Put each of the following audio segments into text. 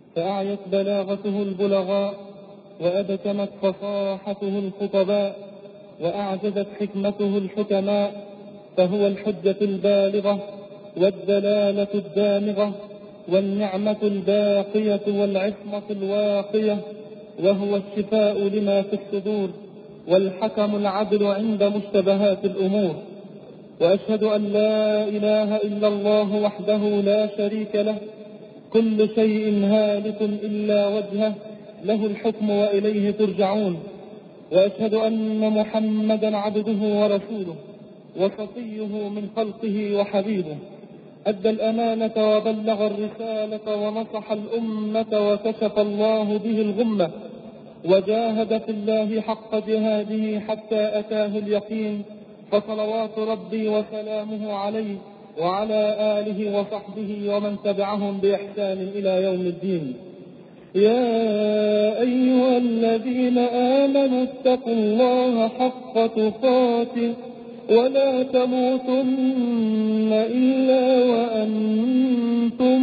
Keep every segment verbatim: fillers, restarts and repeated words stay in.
فأعيت بلاغته البلغاء، وأبتمت فصاحته الخطباء، وأعجزت حكمته الحكماء، فهو الحجة البالغة والدلالة الدامغة والنعمة الباقية والعصمة الواقية، وهو الشفاء لما في الصدور والحكم العدل عند مشتبهات الأمور. وأشهد أن لا إله إلا الله وحده لا شريك له، كل شيء هالك إلا وجهه، له الحكم وإليه ترجعون. وأشهد أن محمدا عبده ورسوله وصفيه من خلقه وحبيبه، أدى الأمانة وبلغ الرسالة ونصح الأمة وكشف الله به الغمة، وجاهد في الله حق جهاده حتى أتاه اليقين، فصلوات ربي وسلامه عليه وعلى آله وصحبه ومن تبعهم بإحسان إلى يوم الدين. يا أيها الذين آمنوا اتقوا الله حق تقاته ولا تموتن إلا وأنتم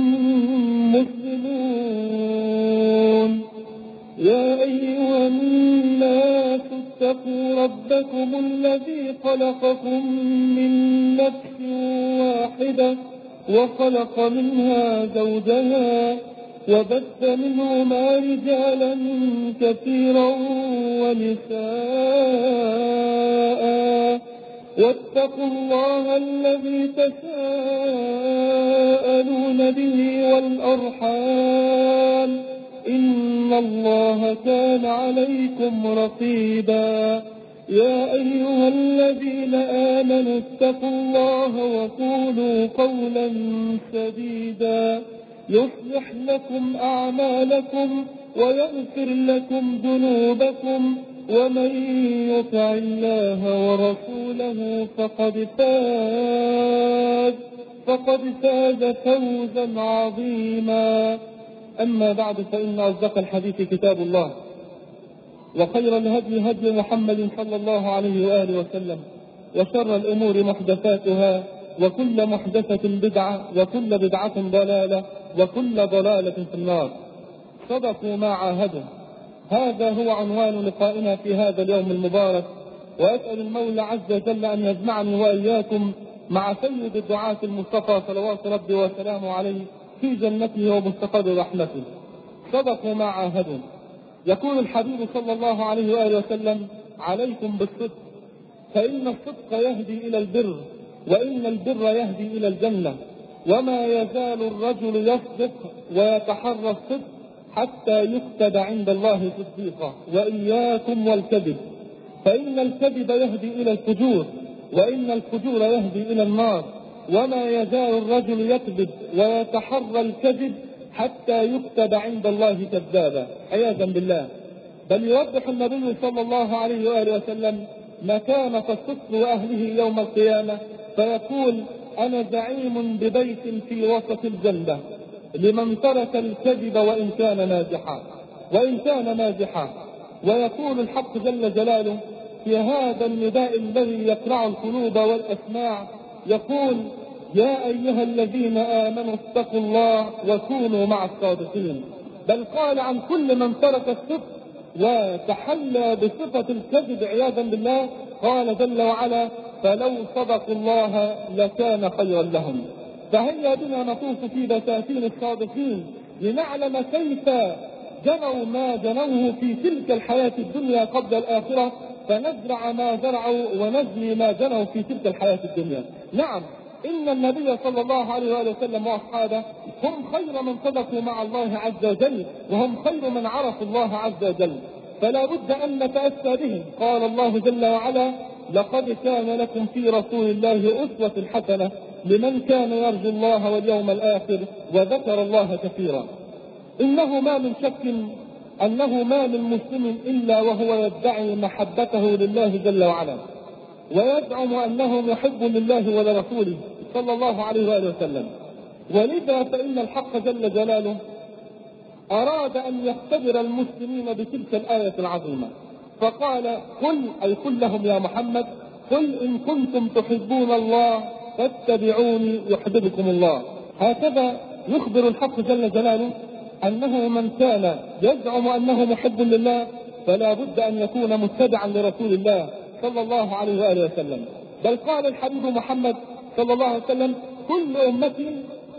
مسلمون. يا أيها الناس اتقوا ربكم الذي خلقكم من نفس واحدة وخلق منها زوجها وبث منهما رجالا كثيرا ونساء، واتقوا الله الذي تساءلون به والأرحام، إن الله كان عليكم رقيبا. يا أيها الذين آمنوا اتقوا الله وقولوا قولا سديدا يصلح لكم أعمالكم ويغفر لكم ذنوبكم، ومن يطع الله ورسوله فقد فاز فقد فاز فوزا عظيما. أما بعد، فإن أصدق الحديث كتاب الله، وخير الهدي هدي محمد صلى الله عليه وآله وسلم، وشر الأمور محدثاتها، وكل محدثة بدعة، وكل بدعة ضلالة، وكل ضلالة في النار. صدقوا ما عاهدوا. هذا هو عنوان لقائنا في هذا اليوم المبارك، وأسأل المولى عز وجل أن يجمعني وإياكم مع سيد الدعاة المصطفى صلوات ربي وسلامه عليه في جنته ومستقر رحمته. صدقوا ما عاهدوا. يقول الحبيب صلى الله عليه وآله وسلم: عليكم بالصدق، فإن الصدق يهدي إلى البر، وإن البر يهدي إلى الجنة، وما يزال الرجل يصدق ويتحرى الصدق حتى يكتب عند الله صديقا. وإياكم والكذب، فإن الكذب يهدي إلى الفجور، وإن الفجور يهدي إلى النار، وما يزال الرجل يكذب ويتحرى الكذب حتى يكتب عند الله كذابا عياذا بالله. بل يوضح النبي صلى الله عليه وآله وسلم مكانة الصدق وأهله يوم القيامة، فيقول: أنا زعيم ببيت في وسط الجنة لمن ترك الكذب وإن كان مازحا وإن كان مازحا. ويقول الحق جل جلاله في هذا النداء الذي يقرع القلوب والأسماع، يقول: يا أيها الذين آمنوا اتقوا الله وكونوا مع الصادقين. بل قال عن كل من ترك الصدق وتحلى بصفة الكذب عياذا بالله، قال جل وعلا: فلو صدقوا الله لكان خيرا لهم. فهيا بنا نطوف في بساتين الصادقين لنعلم كيف جنوا ما جنوه في تلك الحياة الدنيا قبل الآخرة، فنزرع ما زرعوا ونجني ما جنوا في تلك الحياة الدنيا. نعم، إن النبي صلى الله عليه وآله وسلم وأصحابه هم خير من صدقوا مع الله عز وجل، وهم خير من عرفوا الله عز وجل، فلا بد أن نتأسى بهم. قال الله جل وعلا: لقد كان لكم في رسول الله أسوة حسنة لمن كان يرجو الله واليوم الآخر وذكر الله كثيرا. إنه ما من شك أنه ما من مسلم إلا وهو يدعي محبته لله جل وعلا، ويزعم أنه محب لله ولرسوله صلى الله عليه وآله وسلم. ولذا فإن الحق جل جلاله أراد أن يختبر المسلمين بتلك الآية العظيمة، فقال: قل، أي قل لهم يا محمد، قل إن كنتم تحبون الله فاتبعوني يحببكم الله. هكذا يخبر الحق جل جلاله أنه من كان يزعم أنه محب لله فلا بد أن يكون متبعا لرسول الله صلى الله عليه وآله وسلم. بل قال الحبيب محمد صلى الله عليه وسلم: كل أمتي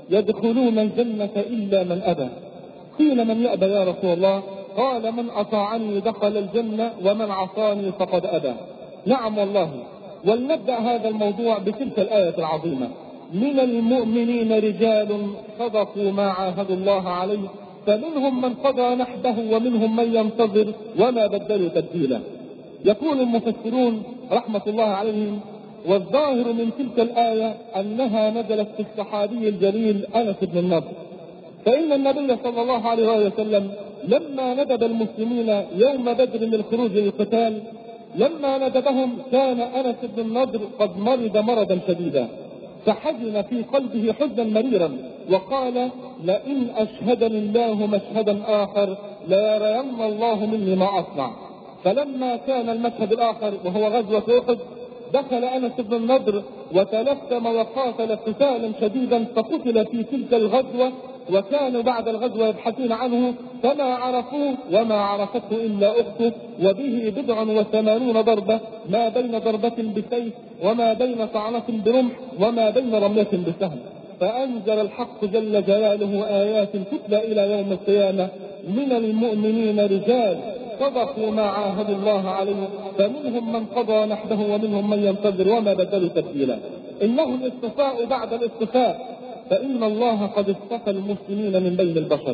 يدخلون الجنة إلا من أبى. قيل: من يأبى يا رسول الله؟ قال: من أطاعني دخل الجنة ومن عصاني فقد أبى. نعم والله. ولنبدأ هذا الموضوع بتلك الآية العظيمة: من المؤمنين رجال صدقوا ما عاهدوا الله عليه فمنهم من قضى نحبه ومنهم من ينتظر وما بدلوا تبديلا. يقول المفسرون رحمة الله عليهم: والظاهر من تلك الآية أنها نزلت في الصحابي الجليل أنس بن النضر، فإن النبي صلى الله عليه وسلم لما ندب المسلمين يوم بدر للخروج للقتال، لما ندبهم كان أنس بن النضر قد مرض مرضا شديدا، فحزن في قلبه حزنا مريرا وقال: لئن أشهدني الله مشهدا آخر ليرين الله مني ما أصنع. فلما كان المشهد الآخر وهو غزوة أحد دخل أنس بن النضر وتلثم وقاتل قتالا شديدا فقتل في تلك الغزوة، وكانوا بعد الغزوة يبحثون عنه فما عرفوه وما عرفته إلا أخته، وبه بضع وثمانون ضربة، ما بين ضربة بسيف وما بين طعنة برمح وما بين رمية بسهم. فأنزل الحق جل جلاله آيات تتلى إلى يوم القيامة: من المؤمنين رجال صدقوا ما عاهدوا الله عليه فمنهم من قضى نحبه ومنهم من ينتظر وما بدلوا تبديلا. إنه الاصطفاء بعد الاصطفاء، فإن الله قد اصطفى المسلمين من بين البشر،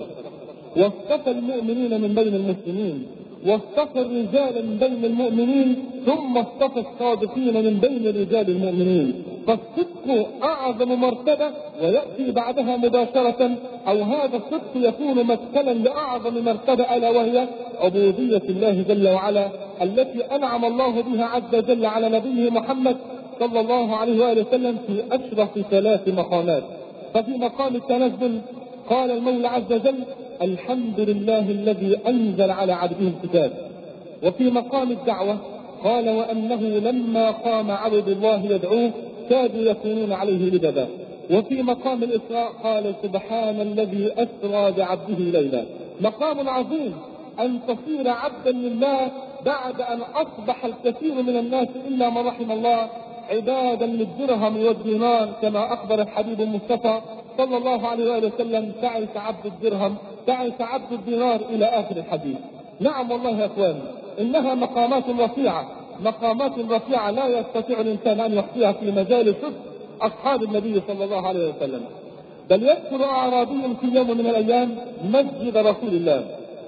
واصطفى المؤمنين من بين المسلمين، واصطفى الرجال من بين المؤمنين، ثم اصطفى الصادقين من بين رجال المؤمنين. فالصدق أعظم مرتبة ويأتي بعدها مباشرة، أو هذا الصدق يكون مدخلا لأعظم مرتبة، ألا وهي عبودية الله جل وعلا التي أنعم الله بها عز وجل على نبيه محمد صلى الله عليه وآله وسلم في أشرف ثلاث مقامات. ففي مقام التنزل قال المولى عز وجل: الحمد لله الذي أنزل على عبده الكتاب. وفي مقام الدعوة قال: وأنه لما قام عبد الله يدعوه كادوا يكونون عليه لبدا. وفي مقام الإسراء قال: سبحان الذي أسرى بعبده ليلا. مقام عظيم أن تصير عبدا لله بعد أن أصبح الكثير من الناس إلا من رحم الله عبادا للدرهم والدينار، كما أخبر الحبيب المصطفى صلى الله عليه وآله وسلم: تعس عبد الدرهم، تعس عبد الدينار، إلى آخر الحديث. نعم والله يا أخواني، إنها مقامات رفيعة، مقامات رفيعة لا يستطيع الإنسان أن يحصيها في مجال صدق أصحاب النبي صلى الله عليه وسلم. بل يدخل أعرابي في يوم من الأيام مسجد رسول الله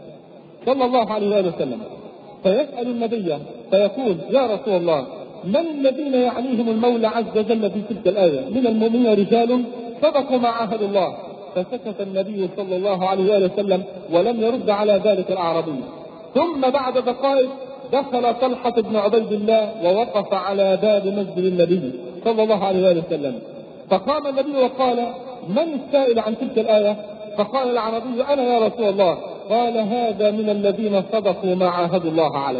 صلى الله عليه وآله وسلم فيسأل النبي فيقول: يا رسول الله، من الذين يعنيهم المولى عز وجل في تلك الآية؟ من المؤمنين رجال صدقوا ما عاهدوا الله. فسكت النبي صلى الله عليه وآله وسلم ولم يرد على ذلك الأعرابي. ثم بعد دقائق دخل طلحة بن عبيد الله ووقف على باب مسجد النبي صلى الله عليه وآله وسلم، فقام النبي وقال: من السائل عن تلك الآية؟ فقال الأعرابي: أنا يا رسول الله. قال: هذا من الذين صدقوا ما عاهدوا الله عليه.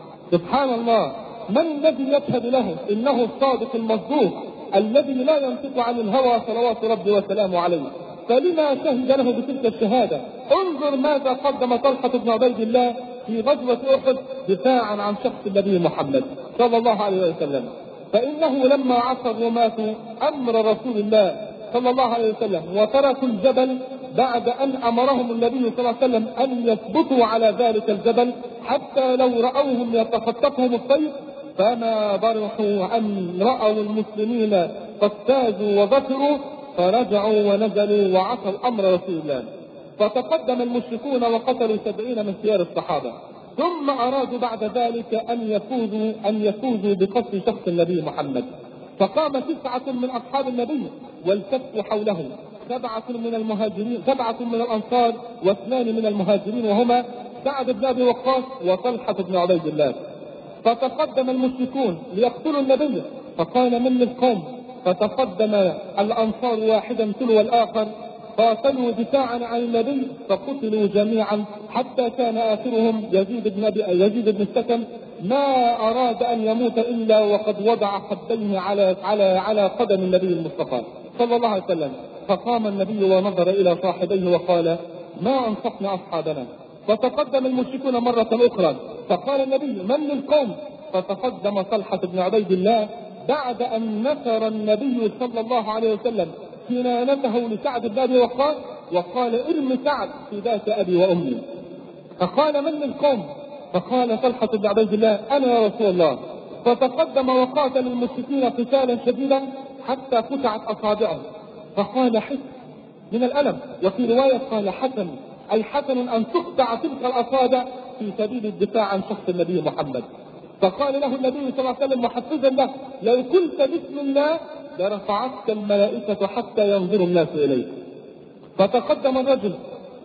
سبحان الله، من الذي يشهد له إنه الصادق المصدوق الذي لا ينطق عن الهوى صلوات ربي وسلامه عليه؟ فلما شهد له بتلك الشهادة؟ انظر ماذا قدم طلحة بن عبيد الله في غزوة أحد دفاعا عن شخص النبي محمد صلى الله عليه وسلم. فإنه لما عصروا وماتوا أمر رسول الله صلى الله عليه وسلم وتركوا الجبل بعد أن أمرهم النبي صلى الله عليه وسلم أن يثبتوا على ذلك الجبل حتى لو رأوهم يتخطفهم الطير، فما برحوا أن رأوا المسلمين قد فازوا وظفروا، فرجعوا ونزلوا وعصوا أمر رسول الله. فتقدم المشركون وقتلوا سبعين من خيار الصحابة، ثم أرادوا بعد ذلك أن يفوزوا أن يفوزوا بقتل شخص النبي محمد. فقام تسعة من أصحاب النبي والتفوا حوله، سبعة من المهاجرين سبعة من الأنصار واثنان من المهاجرين، وهما سعد بن أبي وقاص وطلحة بن عبيد الله. فتقدم المشركون ليقتلوا النبي، فقال: من القوم؟ فتقدم الأنصار واحدا تلو الآخر، قاتلوا دفاعا عن النبي فقتلوا جميعا، حتى كان آخرهم يزيد بن أبي يزيد بن السكن ما أراد أن يموت إلا وقد وضع خديه على على على قدم النبي المصطفى صلى الله عليه وسلم. فقام النبي ونظر إلى صاحبيه وقال: ما أنصفنا أصحابنا. فتقدم المشركون مرة أخرى فقال النبي: من القوم؟ فتقدم طلحة بن عبيد الله بعد أن نثر النبي صلى الله عليه وسلم كنانته لسعد بن أبي وقاص وقال: ارم سعد فداك أبي وأمي. فقال: من القوم؟ فقال طلحة بن عبيد الله: أنا يا رسول الله. فتقدم وقاتل المشركين قتالا شديدا حتى قطعت أصابعه، فقال: حس من الألم. وفي رواية قال: حسن، أي حسن أن تقطع تلك الأصابع في سبيل الدفاع عن شخص النبي محمد. فقال له النبي صلى الله عليه وسلم محفزا له: لو قلت بسم الله لرفعتك الملائكة حتى ينظر الناس إليك. فتقدم الرجل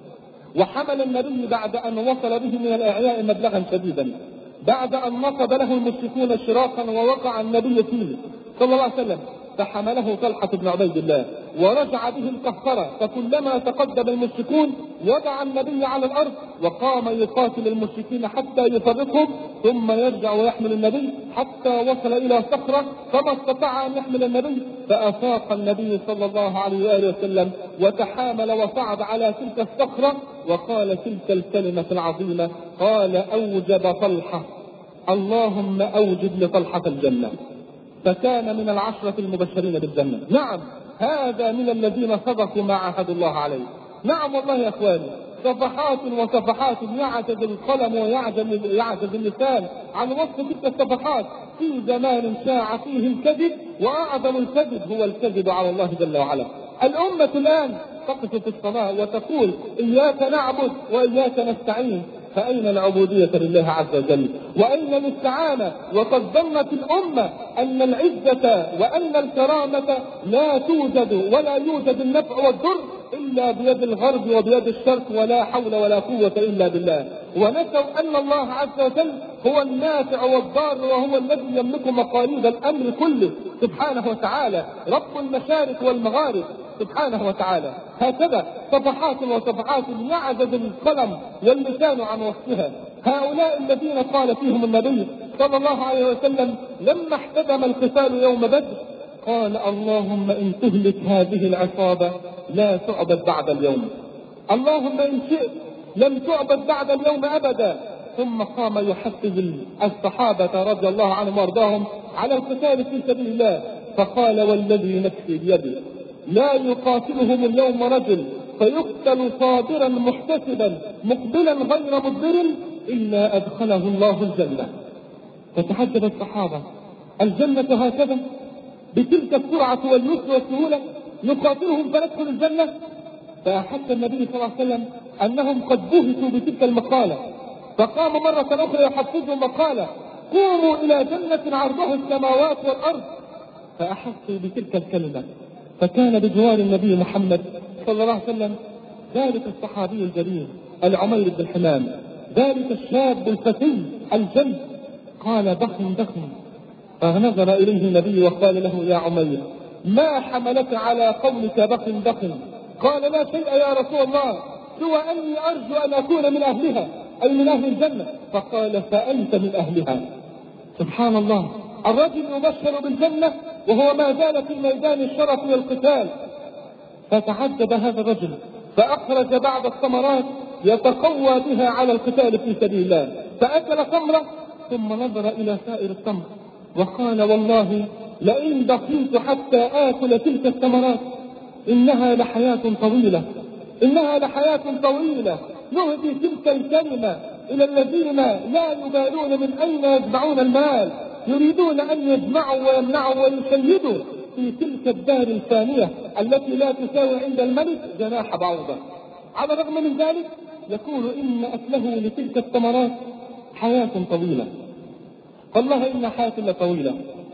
وحمل النبي بعد أن وصل به من الإعياء مبلغا شديدا، بعد أن نصب له المشركون شراقا ووقع النبي فيه صلى الله عليه وسلم، فحمله طلحة بن عبيد الله ورجع به القهقرة. فكلما تقدم المشركون وضع النبي على الأرض وقام يقاتل المشركين حتى يفرقهم، ثم يرجع ويحمل النبي حتى وصل إلى صخرة فما استطاع أن يحمل النبي، فأفاق النبي صلى الله عليه وآله وسلم وتحامل وصعد على تلك الصخرة وقال تلك الكلمة العظيمة، قال: أوجب طلحة، اللهم أوجب لطلحة الجنة. فكان من العشرة المبشرين بالجنة. نعم، هذا من الذين صدقوا ما عاهدوا الله عليه. نعم والله يا اخواني، صفحات وصفحات يعجز القلم ويعجز يعجز اللسان عن وصف تلك الصفحات في زمان شاع فيه الكذب، واعظم الكذب هو الكذب على الله جل وعلا. الامة الان تقف في الصلاة وتقول: اياك نعبد واياك نستعين. فأين العبودية لله عز وجل؟ وأين الاستعانة؟ وقد ظنت الأمة أن العزة وأن الكرامة لا توجد ولا يوجد النفع والضر إلا بيد الغرب وبيد الشرق، ولا حول ولا قوة إلا بالله. ونسوا أن الله عز وجل هو النافع والضار، وهو الذي يملك مقاليد الأمر كله سبحانه وتعالى، رب المشارق والمغارب سبحانه وتعالى. هكذا صفحات وصفحات يعجز القلم واللسان عن وصفها. هؤلاء الذين قال فيهم النبي صلى الله عليه وسلم لما احتدم القتال يوم بدر: قال: اللهم إن تهلك هذه العصابة لا تعبد بعد اليوم، اللهم إن شئت لم تعبد بعد اليوم أبدا. ثم قام يحفز الصحابة رضي الله عنهم وارضاهم على القتال في سبيل الله، فقال: والذي نفسي بيده لا يقاتلهم اليوم رجل فيقتل صابرا محتسبا مقبلا غير مدبر إلا أدخله الله الجنة. فتعجب الصحابة: الجنة هكذا بتلك السرعة واليسر والسهولة نقاتلهم فندخل الجنة؟ فأحس النبي صلى الله عليه وسلم أنهم قد بهتوا بتلك المقالة، فقام مرة أخرى يحفزهم وقال: قوموا إلى جنة عرضها السماوات والأرض. فأحسوا بتلك الكلمة، فكان بجوار النبي محمد صلى الله عليه وسلم ذلك الصحابي الجليل العمير بن حمام، ذلك الشاب الفتي الجلد. قال: ضخم ضخم. فنظر إليه النبي وقال له: يا عمير، ما حملك على قولك ضخم ضخم؟ قال: لا شيء يا رسول الله، سوى أني أرجو أن أكون من أهلها، أي من أهل الجنة. فقال: فأنت من أهلها. سبحان الله، الرجل يبشر بالجنة وهو ما زال في ميدان الشرف والقتال. فتعجب هذا الرجل فأخرج بعض الثمرات يتقوى بها على القتال في سبيل الله، فأكل تمرة ثم نظر إلى سائر التمر وقال: والله لئن بقيت حتى آكل تلك الثمرات إنها لحياة طويلة، إنها لحياة طويلة. نهدي تلك الكلمة إلى الذين لا يبالون من أين يجمعون المال، يريدون أن يجمعوا ويمنعوا ويشيدوا في تلك الدار الفانية التي لا تساوي عند الملك جناح بعوضة. على الرغم من ذلك يقول إن أكله لتلك الثمرات حياة طويلة. والله إن حياة طويلة.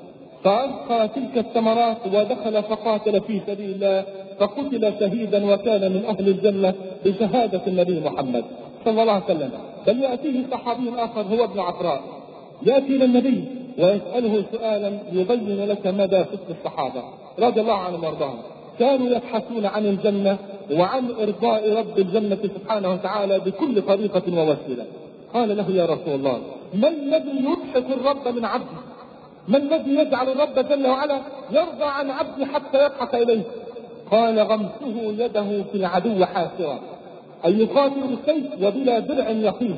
فألقى تلك الثمرات ودخل فقاتل في سبيل الله، فقتل شهيدا وكان من أهل الجنة بشهادة النبي محمد صلى الله عليه وسلم. بل يأتيه صحابي آخر هو ابن عفراء، يأتي إلى النبي ويسأله سؤالا يبين لك مدى فقه الصحابة رضي الله عنهم وارضاهم. كانوا يبحثون عن الجنة وعن إرضاء رب الجنة سبحانه وتعالى بكل طريقة ووسيلة. قال له: يا رسول الله، ما الذي يضحك الرب من عبده؟ ما الذي يجعل الرب جل وعلا يرضى عن عبده حتى يضحك إليه؟ قال: غمسه يده في العدو حاسرا، أن يقاتل بالسيف وبلا درع يقيه،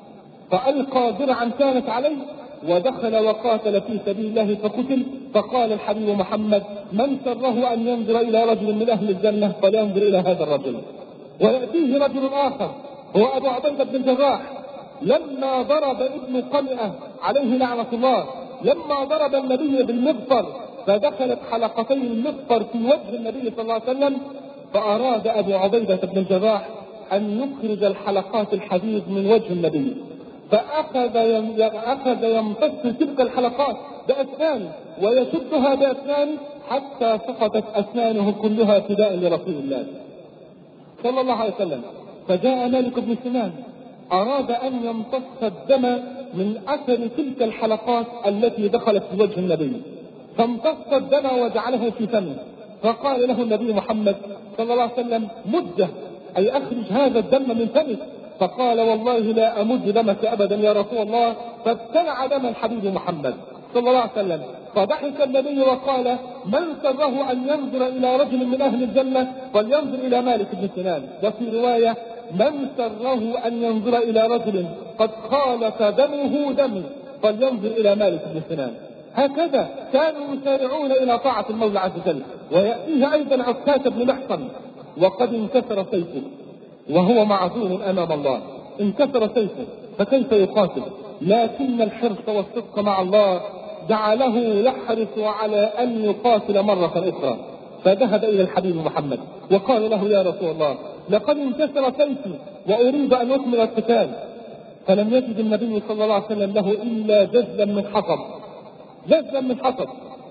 فألقى درعا كانت عليه ودخل وقاتل في سبيل الله فقتل. فقال الحبيب محمد: من سره أن ينظر إلى رجل من أهل الجنة فلينظر إلى هذا الرجل. ويأتيه رجل آخر هو أبو عبيدة بن الجراح، لما ضرب ابن قمئة عليه لعنة الله، لما ضرب النبي بالمغفر فدخلت حلقتي المغفر في وجه النبي صلى الله عليه وسلم، فأراد أبو عبيدة بن الجراح أن يخرج الحلقات الحديد من وجه النبي، فأخذ أخذ يمتص تلك الحلقات بأسنانه ويشدها بأسنانه حتى سقطت أسنانه كلها فداء لرسول الله صلى الله عليه وسلم. فجاء مالك بن سنان أراد أن يمتص الدم من أثر تلك الحلقات التي دخلت في وجه النبي، فامتص الدم وجعله في فمه، فقال له النبي محمد صلى الله عليه وسلم: مده، أي أخرج هذا الدم من فمك. فقال: والله لا أمد دمك أبدا يا رسول الله. فابتلع دم الحبيب محمد صلى الله عليه وسلم. فضحك النبي وقال: من سره أن ينظر إلى رجل من أهل الجنة فلينظر إلى مالك بن سنان. وفي رواية: من سره أن ينظر إلى رجل قد خالط دمه دمي فلينظر إلى مالك بن سنان. هكذا كانوا يسارعون إلى طاعة المولى عز وجل. ويأتيه أيضا عكاشة بن محصن وقد انكسر سيفه وهو معذور أمام الله، انكسر سيفه، فكيف يقاتل؟ لكن الحرص والصدق مع الله جعله يحرص على أن يقاتل مرة أخرى. فذهب إلى الحبيب محمد وقال له: يا رسول الله، لقد انكسر سيفي وأريد أن أكمل القتال. فلم يجد النبي صلى الله عليه وسلم له إلا جزلا من حطب، جزلا من حطب،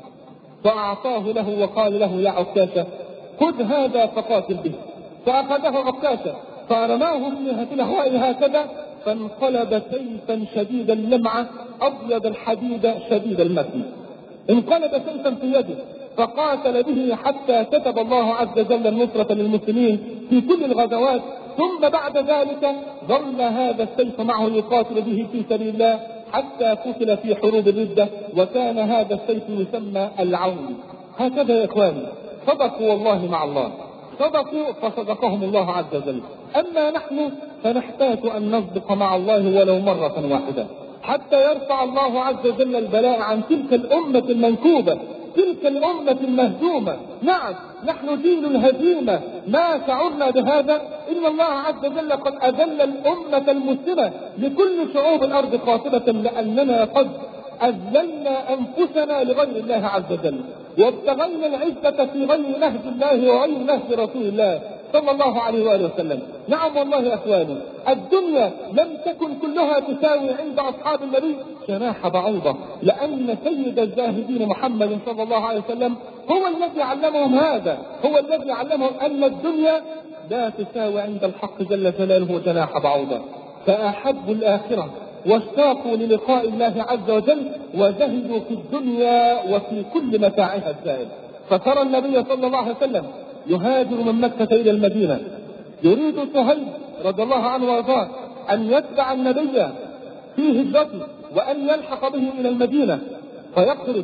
فأعطاه له وقال له: يا عكاشة، خذ هذا فقاتل به. فأخذه عكاشة فرماه من جهة الهواء هكذا، فانقلب سيفا شديد اللمعة أبيض الحديد شديد المتن، انقلب سيفا في يده، فقاتل به حتى كتب الله عز وجل النصرة للمسلمين في كل الغزوات. ثم بعد ذلك ظل هذا السيف معه يقاتل به في سبيل الله حتى قتل في حروب الردة، وكان هذا السيف يسمى العون. هكذا يا إخواني صدقوا والله مع الله، صدقوا فصدقهم الله عز وجل. أما نحن فنحتاج أن نصدق مع الله ولو مرة واحدة حتى يرفع الله عز وجل البلاء عن تلك الأمة المنكوبة، تلك الأمة المهزومة. نعم، نحن جيل الهزيمة، ما شعرنا بهذا؟ إن الله عز وجل قد أذل الأمة المسلمة لكل شعوب الأرض قاطبة، لأننا قد أذللنا أنفسنا لغير الله عز وجل، وابتغينا العزة في غير نهج الله وغير نهج رسول الله صلى الله عليه وآله وسلم. نعم والله يا أخواني، الدنيا لم تكن كلها تساوي عند أصحاب النبي جناح بعوضة، لأن سيد الزاهدين محمد صلى الله عليه وسلم هو الذي علمهم هذا، هو الذي علمهم أن الدنيا لا تساوي عند الحق جل جلاله جناح بعوضة. فأحبوا الآخرة واشتاقوا للقاء الله عز وجل وزهدوا في الدنيا وفي كل متاعها الزائد. فترى النبي صلى الله عليه وسلم يهاجر من مكة إلى المدينة، يريد صهيب رضي الله عنه وارضاه أن يتبع النبي في هجرته وأن يلحق به إلى المدينة فيخرج،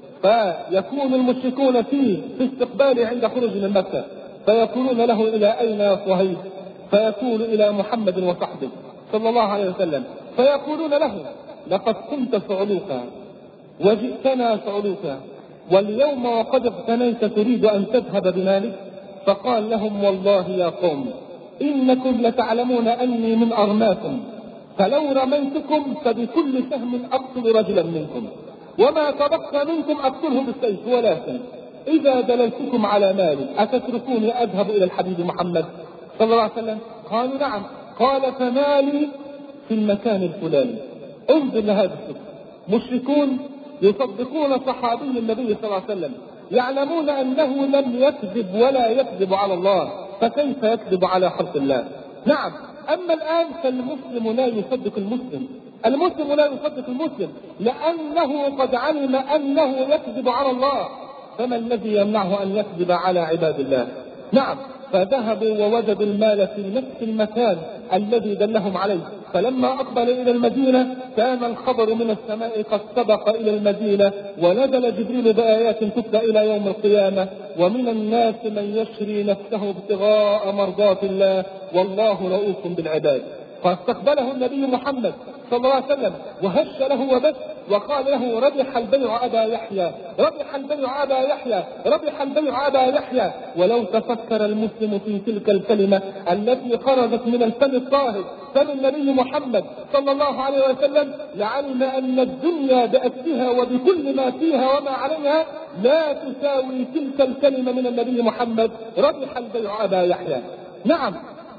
فيكون المشركون فيه في استقباله عند خروج من مكة، فيقولون له: إلى أين يا صهيب؟ فيقول: إلى محمد وصحبه صلى الله عليه وسلم. فيقولون له: لقد كنت صعلوكا وجئتنا صعلوكا، واليوم وقد اغتنيت تريد أن تذهب بمالك؟ فقال لهم: والله يا قوم، إنكم لتعلمون أني من أرماكم، فلو رميتكم فبكل سهم أقتل رجلا منكم، وما تبقى منكم أقتله بالسيف، ولكن إذا دللتكم على مالي أتتركوني أذهب إلى الحبيب محمد صلى الله عليه وسلم؟ قالوا: نعم. قال: فمالي في المكان الفلاني. انظر لهذا السبب، مشركون يصدقون صحابي النبي صلى الله عليه وسلم، يعلمون أنه لم يكذب ولا يكذب على الله، فكيف يكذب على خلق الله؟ نعم. أما الآن فالمسلم لا يصدق المسلم، المسلم لا يصدق المسلم لأنه قد علم أنه يكذب على الله، فما الذي يمنعه أن يكذب على عباد الله؟ نعم. فذهبوا ووجدوا المال في نفس المكان الذي دلهم عليه، فلما أقبل إلى المدينة كان الخبر من السماء قد سبق إلى المدينة، ونزل جبريل بآيات تتلى إلى يوم القيامة: ومن الناس من يشري نفسه ابتغاء مرضات الله والله رؤوف بالعباد. فاستقبله النبي محمد صلى الله عليه وسلم وهش له وبس وقال له: ربح البيع أبا يحيى، ربح البيع أبا يحيى، ربح البيع أبا يحيى. ولو تفكر المسلم في تلك الكلمة التي خرجت من الفم الطاهر فم النبي محمد صلى الله عليه وسلم لعلم أن الدنيا بأسها وبكل ما فيها وما عليها لا تساوي تلك الكلمة من النبي محمد: ربح البيع أبا يحيى. نعم،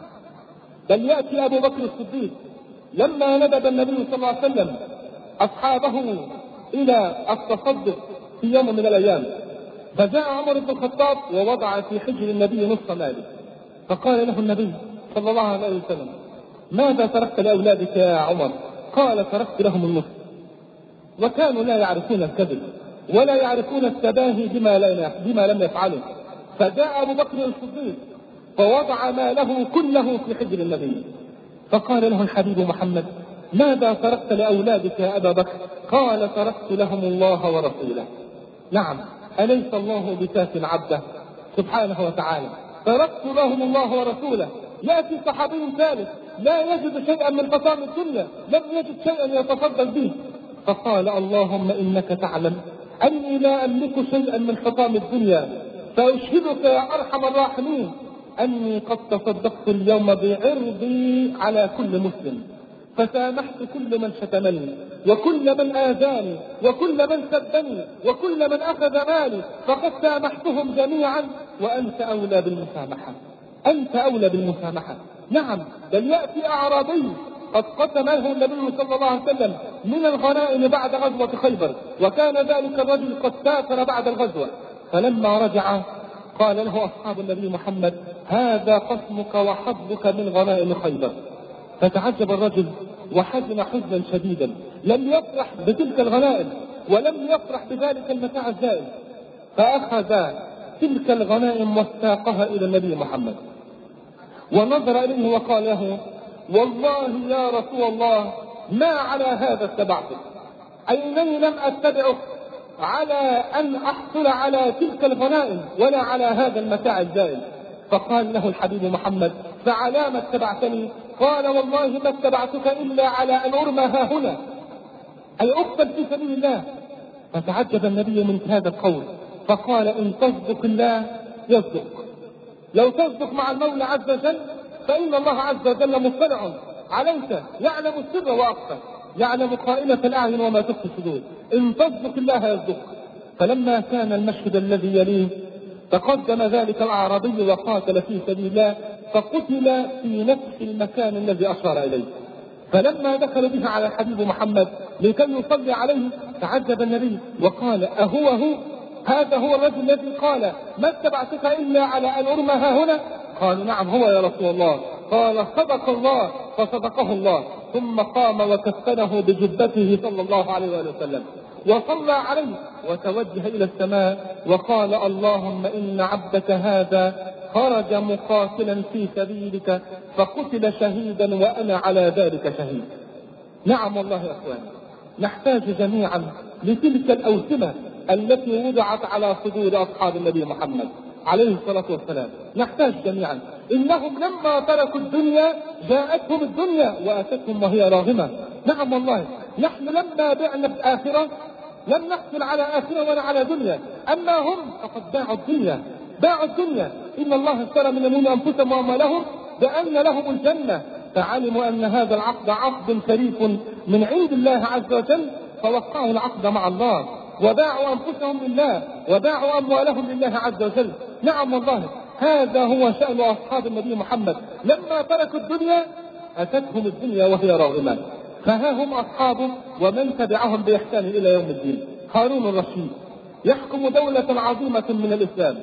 بل يأتي أبو بكر الصديق لما ندب النبي صلى الله عليه وسلم أصحابه إلى التصدق في يوم من الأيام، فجاء عمر بن الخطاب ووضع في حجر النبي نصف ماله، فقال له النبي صلى الله عليه وسلم: ماذا تركت لأولادك يا عمر؟ قال: تركت لهم النصف. وكانوا لا يعرفون الكذب ولا يعرفون التباهي بما, بما لم يفعلوا. فجاء أبو بكر الصديق فوضع ماله كله في حجر النبي، فقال له الحبيب محمد: ماذا تركت لأولادك يا أبا بكر؟ قال: تركت لهم الله ورسوله. نعم، أليس الله بكاف عبده سبحانه وتعالى؟ تركت لهم الله ورسوله. يأتي صحابي ثالث لا يجد شيئا من حطام الدنيا، لم يجد شيئا يتفضل به، فقال: اللهم إنك تعلم أني لا أملك شيئا من حطام الدنيا، فأشهدك يا أرحم الراحمين أني قد تصدقت اليوم بعرضي على كل مسلم، فسامحت كل من شتمني وكل من آذاني وكل من سبني وكل من أخذ مالي، فقد سامحتهم جميعا وأنت أولى بالمسامحة، أنت أولى بالمسامحة. نعم، بل يأتي أعرابي قد قسم له النبي صلى الله عليه وسلم من الغنائم بعد غزوة خيبر، وكان ذلك الرجل قد سافر بعد الغزوة، فلما رجع قال له أصحاب النبي محمد: هذا قسمك وحظك من غنائم خيبر. فتعجب الرجل وحزن حزنا شديدا، لم يفرح بتلك الغنائم ولم يفرح بذلك المتاع الزائد، فأخذ تلك الغنائم واستاقها إلى النبي محمد ونظر إليه وقال له: والله يا رسول الله ما على هذا اتبعتك، أينني لم أتبعك على أن أحصل على تلك الغنائم ولا على هذا المتاع الزائد. فقال له الحبيب محمد: فعلى ما اتبعتني؟ قال: والله ما اتبعتك إلا على أن أرمى ها هنا، أي أقتل في سبيل الله. فتعجب النبي من هذا القول فقال: إن تصدق الله يصدق، لو تصدق مع المولى عز وجل فإن الله عز وجل مطلع عليك، يعلم السر وأخفى، يعلم خائنة الأعين وما تخفي الصدور، إن تصدق الله يصدق. فلما كان المشهد الذي يليه تقدم ذلك الأعرابي وقاتل في سبيل الله، فقتل في نفس المكان الذي أشار إليه. فلما دخلوا به على الحبيب محمد لكي يصلي عليه تعجب النبي وقال: أهو هو هذا هو الرجل الذي قال: ما اتبعتك إلا على أن أرمى ها هنا؟ قالوا: نعم هو يا رسول الله. قال: صدق الله، فصدقه الله. ثم قام وكفنه بجبته صلى الله عليه وسلم وصلى عليه وتوجه إلى السماء وقال: اللهم إن عبدك هذا خرج مقاتلا في سبيلك فقتل شهيدا وأنا على ذلك شهيد. نعم والله يا أخوان، نحتاج جميعا لتلك الأوسمة التي وضعت على صدور أصحاب النبي محمد عليه الصلاة والسلام. نحتاج جميعا، إنهم لما تركوا الدنيا جاءتهم الدنيا وأتتهم وهي راغمة. نعم والله، نحن لما بعنا الآخرة لم نحصل على آخرة ولا على دنيا، أما هم فقد باعوا الدنيا، باعوا الدنيا. إن الله اشترى من المؤمنين أنفسهم وأموالهم بأن لهم الجنة، فعلموا أن هذا العقد عقد شريف من عند الله عز وجل فوقعوا العقد مع الله وباعوا أنفسهم لله وباعوا أموالهم لله عز وجل. نعم والله، هذا هو شأن أصحاب النبي محمد، لما تركوا الدنيا أتتهم الدنيا وهي راغمة. فها هم أصحابه ومن تبعهم بإحسان إلى يوم الدين. هارون الرشيد يحكم دولة عظيمة من الإسلام،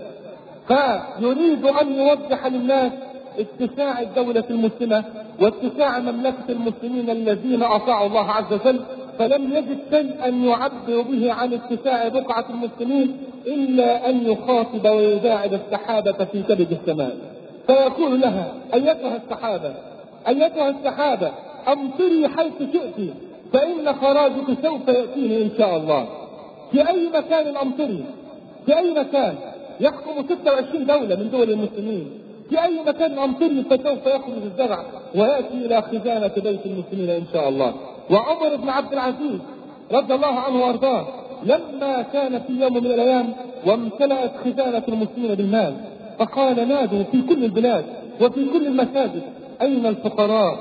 فيريد أن يوضح للناس اتساع الدولة المسلمة واتساع مملكة المسلمين الذين أطاعوا الله عز وجل، فلم يجد شيئا يعبر به عن اتساع بقعة المسلمين إلا أن يخاطب ويداعب السحابة في كبد السماء، فيقول لها: أيتها السحابة، أيتها السحابة، أمطري حيث شئت فإن خراجك سوف يأتيني إن شاء الله. في أي مكان أمطري، في أي مكان يحكم ستة وعشرين دولة من دول المسلمين، في أي مكان أمطري فسوف يخرج الزرع ويأتي إلى خزانة بيت المسلمين إن شاء الله. وعمر بن عبد العزيز رضي الله عنه وارضاه لما كان في يوم من الأيام وامتلأت خزانة المسلمين بالمال فقال نادوا في كل البلاد وفي كل المساجد: أين الفقراء؟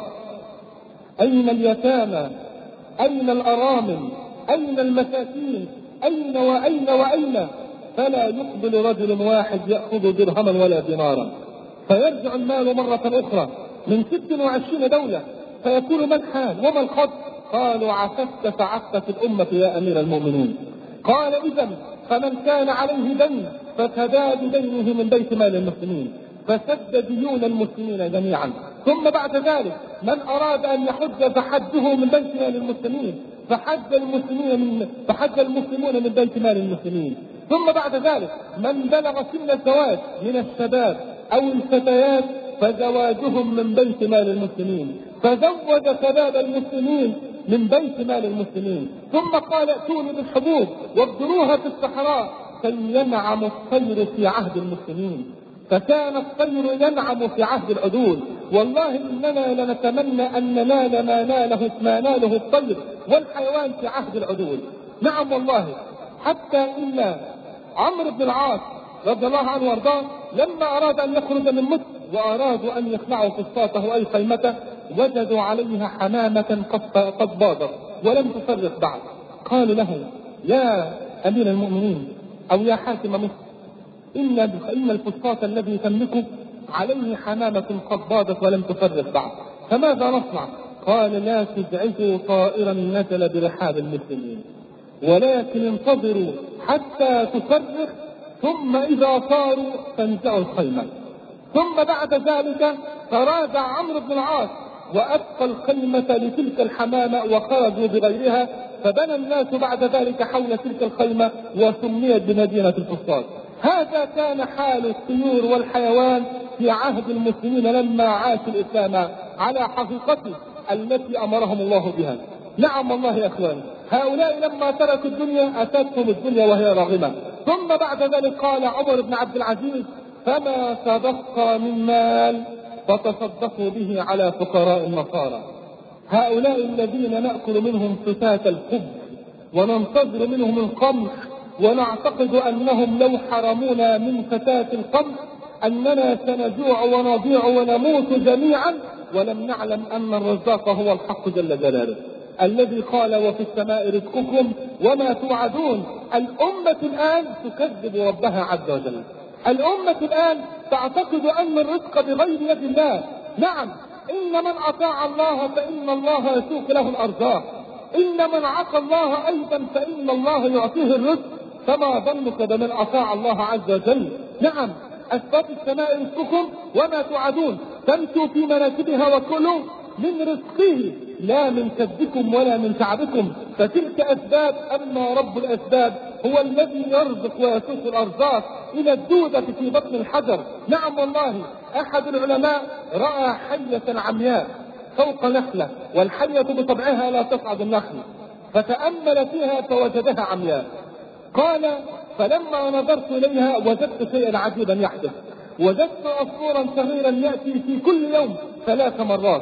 أين اليتامى؟ أين الأرامل؟ أين المساكين؟ أين وأين وأين؟ فلا يقبل رجل واحد يأخذ درهما ولا دينارا، فيرجع المال مرة أخرى من ست وعشرين دولة، فيقول: ما الحال وما الخط؟ قالوا: عففت فعفت الأمة يا أمير المؤمنين. قال: إذن فمن كان عليه دين فسداد دينه من بيت مال المسلمين، فسد ديون المسلمين جميعا. ثم بعد ذلك من أراد أن يحج فحجه من بيت مال المسلمين، فحج المسلمين من فحج المسلمون من بيت مال المسلمين. ثم بعد ذلك من بلغ سن الزواج من الشباب أو الفتيات فزواجهم من بيت مال المسلمين، فزوج شباب المسلمين من بيت مال المسلمين. ثم قال: ائتوني بالحبوب وابذروها في الصحراء كي ينعم الطير في عهد المسلمين. فكان الطير ينعم في عهد العدول. والله إننا لنتمنى أن ننال ما ناله ما ناله الطير والحيوان في عهد العدول. نعم والله، حتى إن عمرو بن العاص رضي الله عنه وارضاه لما أراد أن يخرج من مصر وأرادوا أن يخلعوا فسطاته أي خيمته وجدوا عليها حمامة قد باضت ولم تفرق بعد. قالوا له: يا أمير المؤمنين أو يا حاكم مصر، إن إن الفسطاط الذي تملكه عليه حمامة قد باضت ولم تفرق بعد، فماذا نصنع؟ قال: لا تزعجوا طائرا نزل برحاب المسلمين، ولكن انتظروا حتى تفرق، ثم إذا صاروا فانزعوا الخيمة. ثم بعد ذلك تراجع عمرو بن العاص وأبقى الخيمة لتلك الحمامة وخرجوا بغيرها، فبنى الناس بعد ذلك حول تلك الخيمة وسميت بمدينة الفسطاط. هذا كان حال الطيور والحيوان في عهد المسلمين لما عاشوا الإسلام على حقيقته التي أمرهم الله بها. نعم والله يا أخواني، هؤلاء لما تركوا الدنيا أتتهم الدنيا وهي راغمة. ثم بعد ذلك قال عمر بن عبد العزيز: فما تبقى من مال فتصدقوا به على فقراء النصارى. هؤلاء الذين نأكل منهم فتات الخبز وننتظر منهم القمح ونعتقد أنهم لو حرمونا من فتات القمح أننا سنجوع ونضيع ونموت جميعا، ولم نعلم أن الرزاق هو الحق جل جلاله الذي قال: وفي السماء رزقكم وما توعدون. الأمة الآن تكذب ربها عز وجل. الأمة الآن تعتقد أن الرزق بغير يد الله. نعم، إن من أطاع الله فإن الله يسوق له الأرزاق، إن من عصى الله أيضا فإن الله يعطيه الرزق، فما ظنك بمن أطاع الله عز وجل؟ نعم، أسباب السماء رزقكم وما توعدون، تمشوا في مناكبها وكلوا من رزقه لا من كدكم ولا من تعبكم، فتلك أسباب. أما رب الأسباب هو الذي يرزق ويسوق الأرزاق إلى الدودة في بطن الحجر. نعم والله، أحد العلماء رأى حية عمياء فوق نخلة، والحية بطبعها لا تصعد النخل، فتأمل فيها فوجدها عمياء. قال: فلما نظرت إليها وجدت شيئا عجيبا يحدث، وجدت عصفورا صغيرا يأتي في كل يوم ثلاث مرات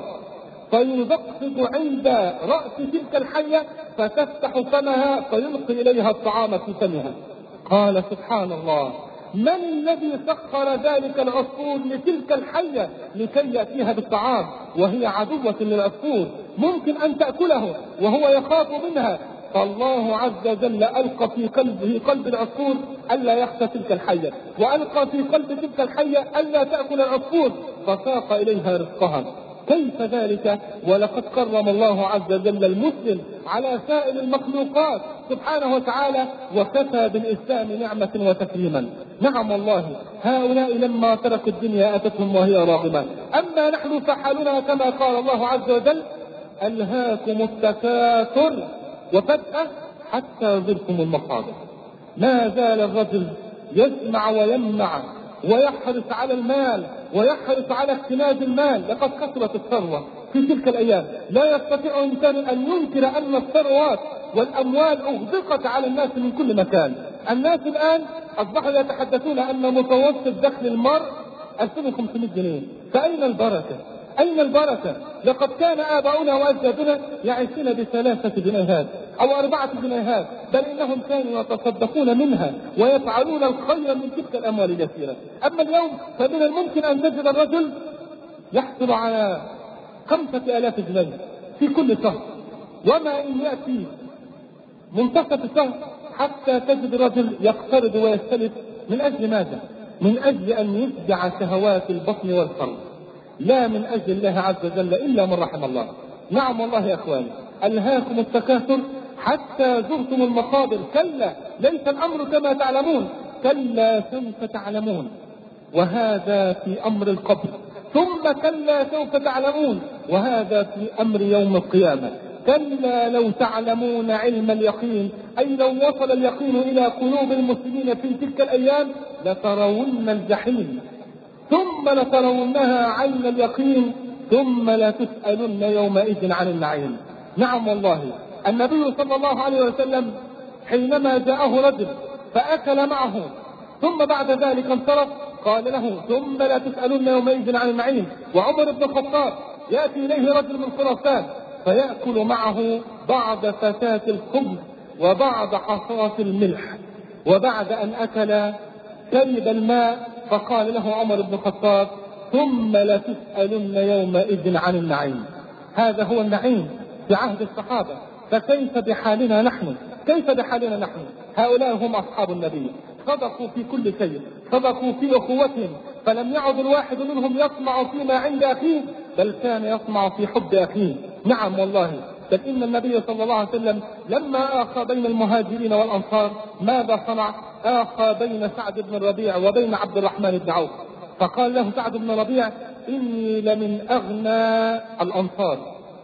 فيدقق عند رأس تلك الحية فتفتح فمها فيلقي إليها الطعام في فمها. قال: سبحان الله، من الذي سخر ذلك العصفور لتلك الحية لكي يأتيها بالطعام وهي عدوة للعصفور ممكن أن تأكله وهو يخاف منها؟ فالله عز وجل ألقى في قلبه قلب العصفور ألا يخشى تلك الحية، وألقى في قلب تلك الحية ألا تأكل العصفور، فساق إليها رزقها. كيف ذلك ولقد كرم الله عز وجل المسلم على سائر المخلوقات سبحانه وتعالى، وكفى بالإسلام نعمة وتكريما. نعم والله، هؤلاء لما تركوا الدنيا أتتهم وهي راغمة. أما نحن فحالنا كما قال الله عز وجل: ألهاكم التكاثر وفجأة حتى زرتم المقابر. ما زال الرجل يسمع ويمنع ويحرص على المال ويحرص على اكتناز المال، لقد كثرت الثروة في تلك الأيام. لا يستطيع إنسان أن ينكر أن الثروات والأموال أغدقت على الناس من كل مكان. الناس الآن أصبحوا يتحدثون أن متوسط دخل المرء ألفين وخمسمائة جنيه. فأين البركة؟ أين البركة؟ لقد كان آباؤنا وأجدادنا يعيشون بثلاثة جنيهات أو أربعة جنيهات، بل إنهم كانوا يتصدقون منها ويفعلون الخير من تلك الأموال اليسيرة. أما اليوم فمن الممكن أن تجد الرجل يحصل على خمسة آلاف جنيه في كل شهر، وما إن يأتي منتصف الشهر حتى تجد الرجل يقترض ويستلف. من أجل ماذا؟ من أجل أن يشبع شهوات البطن والفرج، لا من أجل الله عز وجل إلا من رحم الله. نعم والله يا أخواني، ألهاكم التكاثر حتى زرتم المقابر. كلا ليس الأمر كما تعلمون، كلا سوف تعلمون، وهذا في أمر القبر، ثم كلا سوف تعلمون، وهذا في أمر يوم القيامة. كلا لو تعلمون علم اليقين، أي لو وصل اليقين إلى قلوب المسلمين في تلك الأيام لترون الجحيم، ثم لترونها عين اليقين، ثم لا تسألن يومئذ عن النعيم. نعم والله، النبي صلى الله عليه وسلم حينما جاءه رجل فأكل معه ثم بعد ذلك انصرف قال له ثم لا تسألن يومئذ عن النعيم. وعمر بن الخطاب يأتي إليه رجل من خراسان فيأكل معه بعض فتاة الخبز وبعض حصاة الملح، وبعد أن أكل شرب الماء فقال له عمر بن الخطاب ثم لتسألن يومئذ عن النعيم. هذا هو النعيم في عهد الصحابة، فكيف بحالنا نحن؟ كيف بحالنا نحن؟ هؤلاء هم أصحاب النبي، صدقوا في كل شيء، صدقوا في أخوتهم، فلم يعد الواحد منهم يطمع فيما عند أخيه، بل كان يطمع في حب أخيه. نعم والله، بل إن النبي صلى الله عليه وسلم لما آخى بين المهاجرين والأنصار ماذا صنع؟ آخى بين سعد بن الربيع وبين عبد الرحمن بن عوف، فقال له سعد بن الربيع إني لمن أغنى الأنصار،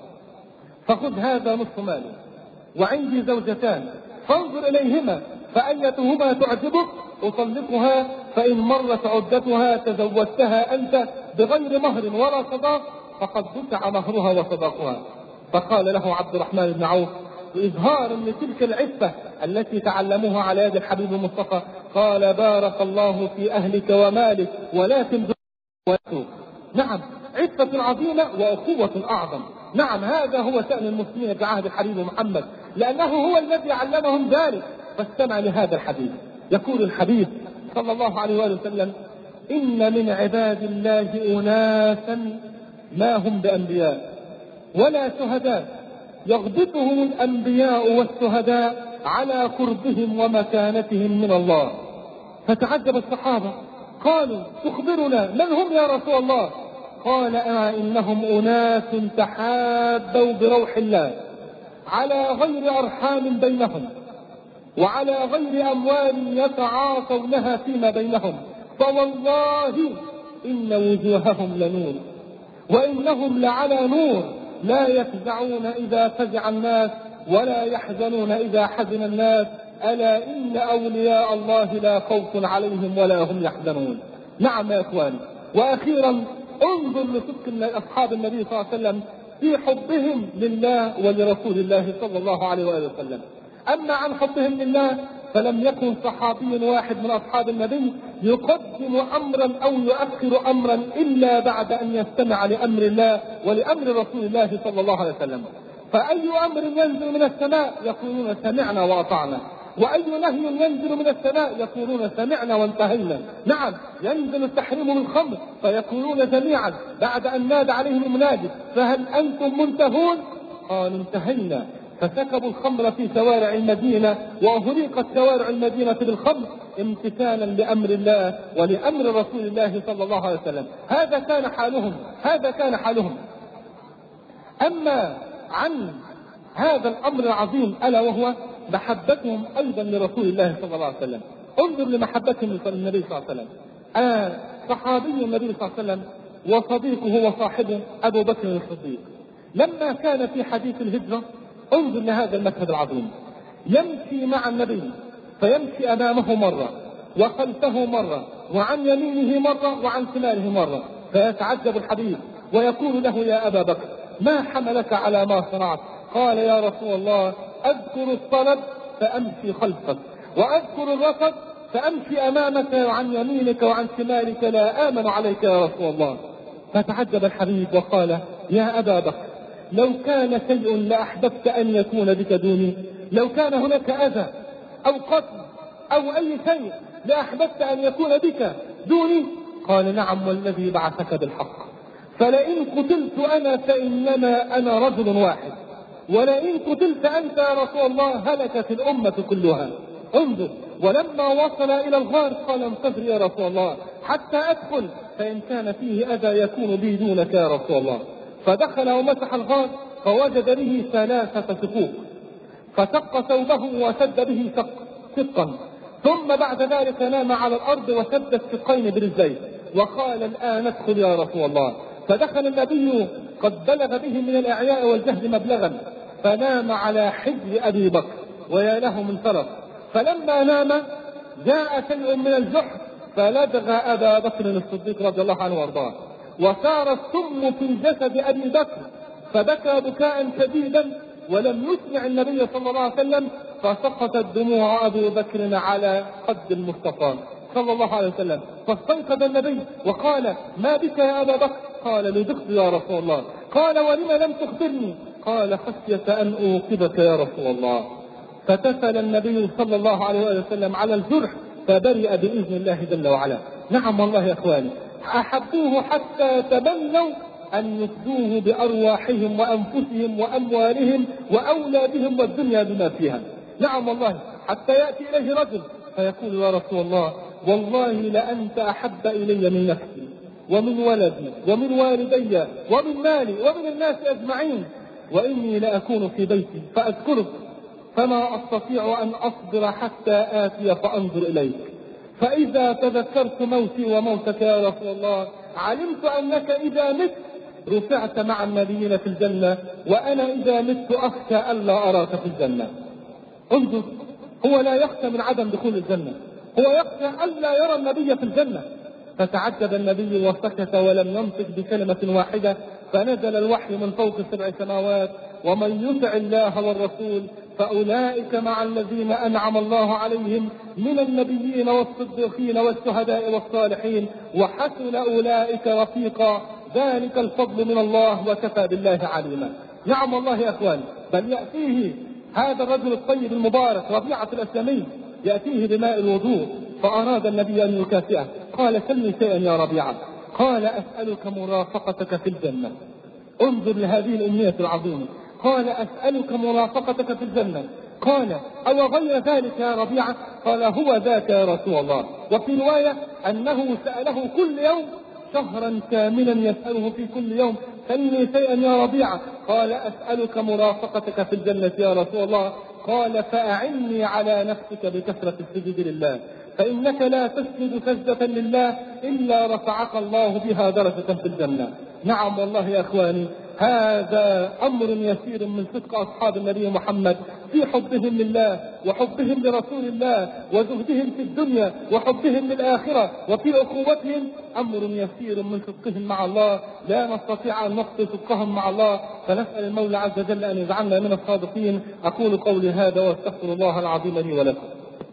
فخذ هذا نصف مالي، وعندي زوجتان فانظر إليهما فأيتهما تعجبك أطلقها، فإن مرت عدتها تزوجتها أنت بغير مهر ولا صداق فقد دفع مهرها وصداقها. فقال له عبد الرحمن بن عوف إظهارا لتلك العفة التي تعلموها على يد الحبيب المصطفى، قال بارك الله في أهلك ومالك ولكن ذو. نعم، عفة عظيمة وأخوة أعظم. نعم، هذا هو شأن المسلمين في عهد الحبيب محمد، لأنه هو الذي علمهم ذلك. فاستمع لهذا الحبيب، يقول الحبيب صلى الله عليه وآله وسلم إن من عباد الله أناسا ما هم بأنبياء ولا شهداء يغبطهم الأنبياء والشهداء على قربهم ومكانتهم من الله. فتعجب الصحابة قالوا تخبرنا من هم يا رسول الله؟ قال آه إنهم أناس تحابوا بروح الله على غير أرحام بينهم وعلى غير أموال يتعاطونها فيما بينهم، فوالله إن وجوههم لنور وإنهم لعلى نور، لا يفزعون إذا فزع الناس ولا يحزنون إذا حزن الناس، ألا إن أولياء الله لا خوف عليهم ولا هم يحزنون. نعم يا إخواني، وأخيرا انظر لصدق أصحاب النبي صلى الله عليه وسلم في حبهم لله ولرسول الله صلى الله عليه وآله وسلم. أما عن حبهم لله فلم يكن صحابي واحد من أصحاب النبي يقدم أمرا أو يؤخر أمرا إلا بعد أن يستمع لأمر الله ولأمر رسول الله صلى الله عليه وسلم. فأي أمر ينزل من السماء يقولون سمعنا وأطعنا، وأي نهي ينزل من السماء يقولون سمعنا وانتهينا. نعم، ينزل التحريم من الخمر فيقولون جميعا بعد أن نادى عليهم المنادي فهل أنتم منتهون؟ قالوا انتهينا، فسكبوا الخمر في شوارع المدينة وأهريقت شوارع المدينة بالخمر امتثالا لأمر الله ولأمر رسول الله صلى الله عليه وسلم. هذا كان حالهم، هذا كان حالهم. أما عن هذا الأمر العظيم ألا وهو محبتهم أيضا لرسول الله صلى الله عليه وسلم، انظر لمحبتهم للنبي صلى الله عليه وسلم. آه صحابي النبي صلى الله عليه وسلم وصديقه وصاحبه أبو بكر الصديق لما كان في حديث الهجرة، انظر لهذا المشهد العظيم، يمشي مع النبي فيمشي أمامه مرة وخلفه مرة وعن يمينه مرة وعن شماله مرة، فيتعجب الحبيب ويقول له يا أبا بكر ما حملك على ما صنعت؟ قال يا رسول الله أذكر الطلب فأمشي خلفك، وأذكر الرصد فأمشي أمامك وعن يمينك وعن شمالك، لا آمن عليك يا رسول الله. فتعجب الحبيب وقال يا أبا بكر لو كان شيء لأحببت أن يكون بك دوني؟ لو كان هناك أذى أو قتل أو أي شيء لأحببت أن يكون بك دوني؟ قال نعم والذي بعثك بالحق، فلئن قتلت أنا فإنما أنا رجل واحد، ولئن قتلت أنت يا رسول الله هلكت الأمة كلها. انظر، ولما وصل إلى الغار قال انتظر يا رسول الله حتى أدخل فإن كان فيه أذى يكون بي دونك يا رسول الله. فدخل ومسح الغار فوجد به ثلاثة ثقوب، فشق ثوبه وسد به شقا، ثم بعد ذلك نام على الأرض وسد الشقين برجليه وقال الآن ادخل يا رسول الله. فدخل النبي قد بلغ به من الإعياء والجهد مبلغا، فنام على حجر أبي بكر ويا له من فرق. فلما نام جاء شيء من الجحر فلدغ أبا بكر الصديق رضي الله عنه وارضاه، وصار السم في جسد أبي بكر، فبكى بكاء شديدا ولم يسمع النبي صلى الله عليه وسلم، فسقطت دموع أبي بكر على خد المصطفى صلى الله عليه وسلم. فاستيقظ النبي وقال ما بك يا أبا بكر؟ قال لدغت يا رسول الله. قال ولم لم تخبرني؟ قال خشية أن أوقظك يا رسول الله. فتسل النبي صلى الله عليه وسلم على الجرح فبرئ بإذن الله جل وعلا. نعم والله يا إخواني أحبوه حتى تمنوا أن يفدوه بأرواحهم وأنفسهم وأموالهم وأولادهم والدنيا بما فيها. نعم والله حتى يأتي إليه رجل فيقول يا رسول الله والله لأنت أحب إلي من نفسي ومن ولدي ومن والدي ومن مالي ومن الناس أجمعين، وإني لأكون في بيتي فأذكرك فما أستطيع أن أصبر حتى آتي فأنظر إليك، فإذا تذكرت موتي وموتك يا رسول الله علمت أنك إذا مت رفعت مع النبيين في الجنة، وأنا إذا مت أخشى ألا أراك في الجنة. انظر، هو لا يخشى من عدم دخول الجنة، هو يخشى ألا يرى النبي في الجنة. فتعجب النبي وسكت ولم ينطق بكلمة واحدة، فنزل الوحي من فوق سبع سماوات ومن يطع الله والرسول فأولئك مع الذين أنعم الله عليهم من النبيين والصديقين والشهداء والصالحين وحسن أولئك رفيقا، ذلك الفضل من الله وكفى بالله عليما. نعم والله يا أخوان، بل يأتيه هذا الرجل الطيب المبارك ربيعة الأسلمي يأتيه بماء الوضوء، فأراد النبي أن يكافئه، قال سلني شيئا يا ربيعة، قال أسألك مرافقتك في الجنة. انظر لهذه الأمنية العظيمة، قال أسألك مرافقتك في الجنة. قال أو غير ذلك يا ربيعة؟ قال هو ذاك يا رسول الله. وفي رواية أنه سأله كل يوم شهرا كاملا يسأله في كل يوم سلني شيئا يا ربيعة، قال أسألك مرافقتك في الجنة يا رسول الله. قال فأعني على نفسك بكثرة السجود لله، فإنك لا تسجد سجدة لله إلا رفعك الله بها درجة في الجنة. نعم والله يا أخواني هذا أمر يسير من صدق أصحاب النبي محمد في حبهم لله وحبهم لرسول الله وزهدهم في الدنيا وحبهم للآخرة، وفي أخوتهم أمر يسير من صدقهم مع الله لا نستطيع أن نخطي صدقهم مع الله، فنسأل المولى عز وجل أن يجعلنا من الصادقين. أقول قولي هذا واستغفر الله العظيم لي ولكم.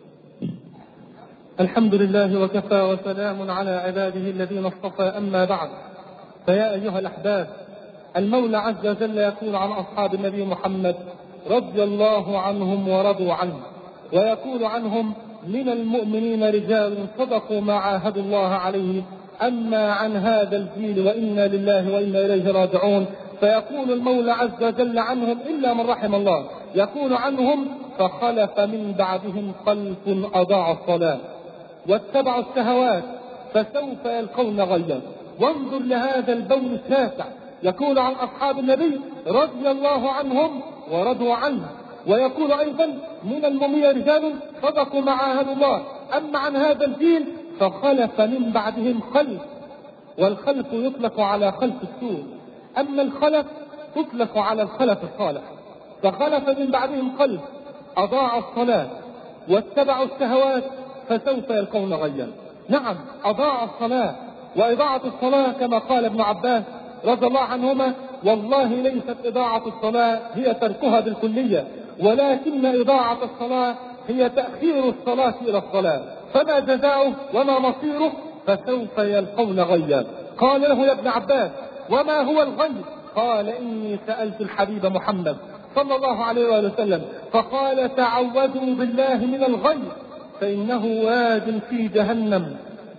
الحمد لله وكفى وسلام على عباده الذين اصطفى، أما بعد، فيا أيها الأحباب، المولى عز وجل يقول عن أصحاب النبي محمد رضي الله عنهم ورضوا عنه، ويقول عنهم من المؤمنين رجال صدقوا ما عاهدوا الله عليه، أما عن هذا الجيل وإنا لله وإنا إليه راجعون. فيقول المولى عز وجل عنهم إلا من رحم الله، يقول عنهم فخلف من بعدهم خلف أضاعوا الصلاة واتبعوا الشهوات فسوف يلقون غيا. وانظر لهذا البون الشاسع، يقول عن أصحاب النبي رضي الله عنهم ورضوا عنه، ويقول أيضا من المؤمنين رجال صدقوا ما عاهدوا الله، أما عن هذا الجيل فخلف من بعدهم خلف، والخلف يطلق على خلف السوء، أما الخلف تطلق على الخلف الصالح. فخلف من بعدهم خلف أضاعوا الصلاة واتبعوا الشهوات فسوف يلقون غيا. نعم، أضاعوا الصلاة، وإضاعة الصلاة كما قال ابن عباس رضي الله عنهما والله ليست إضاعة الصلاة هي تركها بالكلية، ولكن إضاعة الصلاة هي تأخير الصلاة إلى الصلاة. فما جزاؤه وما مصيره؟ فسوف يلقون غيا. قال له يا ابن عباس وما هو الغي؟ قال إني سألت الحبيب محمد صلى الله عليه وآله وسلم فقال تعوذوا بالله من الغي فإنه واد في جهنم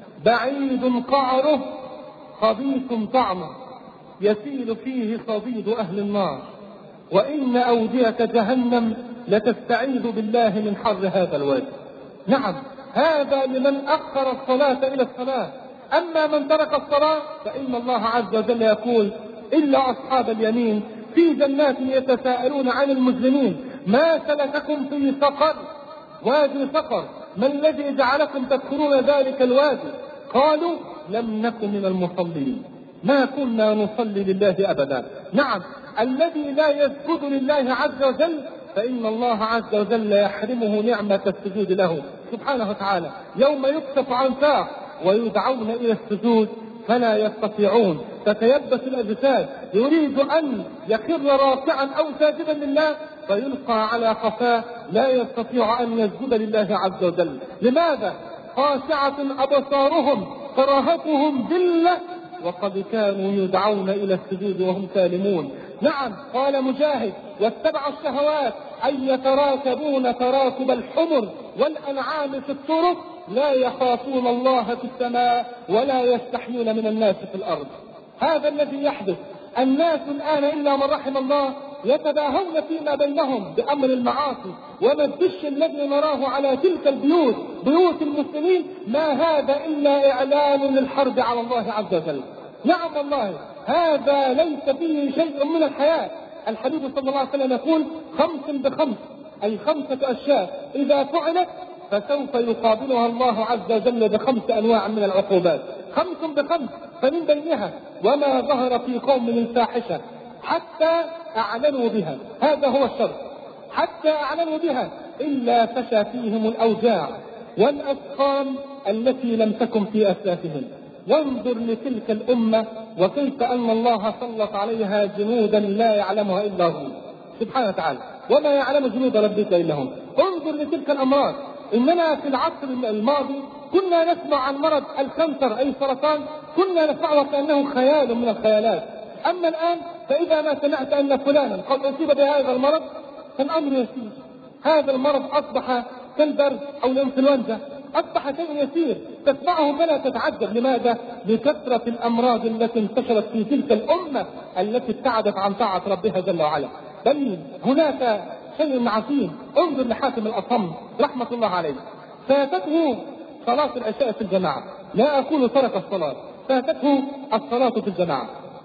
بعيد قعره خبيث طعمه يسيل فيه صديد أهل النار، وإن أودية جهنم لتستعيذ بالله من حر هذا الوادي. نعم، هذا لمن أخر الصلاة إلى الصلاة. أما من ترك الصلاة فإن الله عز وجل يقول إلا أصحاب اليمين في جنات يتساءلون عن المجرمين ما سلككم في سقر؟ وادي سقر، ما الذي جعلكم تدخلون ذلك الوادي؟ قالوا لم نكن من المصلين، ما كنا نصلي لله أبدا. نعم، الذي لا يسجد لله عز وجل فإن الله عز وجل يحرمه نعمة السجود له سبحانه وتعالى. يوم يكشف عن ساق ويدعون إلى السجود فلا يستطيعون، تتيبس الأجساد، يريد أن يخر راكعا أو ساجدا لله فيلقى على قفاه، لا يستطيع أن يسجد لله عز وجل. لماذا؟ خاشعة أبصارهم ترهقهم ذلة وقد كانوا يدعون إلى السجود وهم سالمون. نعم، قال مجاهد واتبعوا الشهوات أن يتراكبون تراكب الحمر والأنعام في الطرق لا يخافون الله في السماء ولا يستحيون من الناس في الأرض. هذا الذي يحدث. الناس الآن إلا من رحم الله يتباهون فيما بينهم بأمر المعاصي، وما الدش الذي نراه على تلك البيوت بيوت المسلمين ما هذا إلا إعلان للحرب على الله عز وجل. نعم والله، هذا ليس فيه شيء من الحياة. الحبيب صلى الله عليه وسلم يقول خمس بخمس، أي خمسة أشياء إذا فعلت فسوف يقابلها الله عز وجل بخمس أنواع من العقوبات. خمس بخمس، فمن بينها وما ظهر في قوم من فاحشة حتى أعلنوا بها، هذا هو الشرط، حتى أعلنوا بها إلا فشى فيهم الأوجاع والأسقام التي لم تكن في أسلافهم. وانظر لتلك الأمة وكيف أن الله سلط عليها جنودا لا يعلمها إلا هو سبحانه وتعالى، وما يعلم جنود ربك إلا هم. انظر لتلك الأمراض. إننا في العصر الماضي كنا نسمع عن مرض الكانسر أي سرطان، كنا نسمعه كأنه خيال من الخيالات. أما الآن فإذا ما سمعت أن فلانا قد أصيب بهذا المرض فالأمر يسير. هذا المرض أصبح كالبرد أو الإنفلونزا، أصبح شيء يسير تسمعه فلا تتعجب. لماذا؟ لكثرة الأمراض التي انتشرت في تلك الأمة التي ابتعدت عن طاعة ربها جل وعلا. بل هناك شيء عظيم. انظر لحاتم الأصم رحمة الله عليه، فاتته صلاة العشاء في الجماعة، لا أقول ترك الصلاة، فاتته الصلاة في الجماعة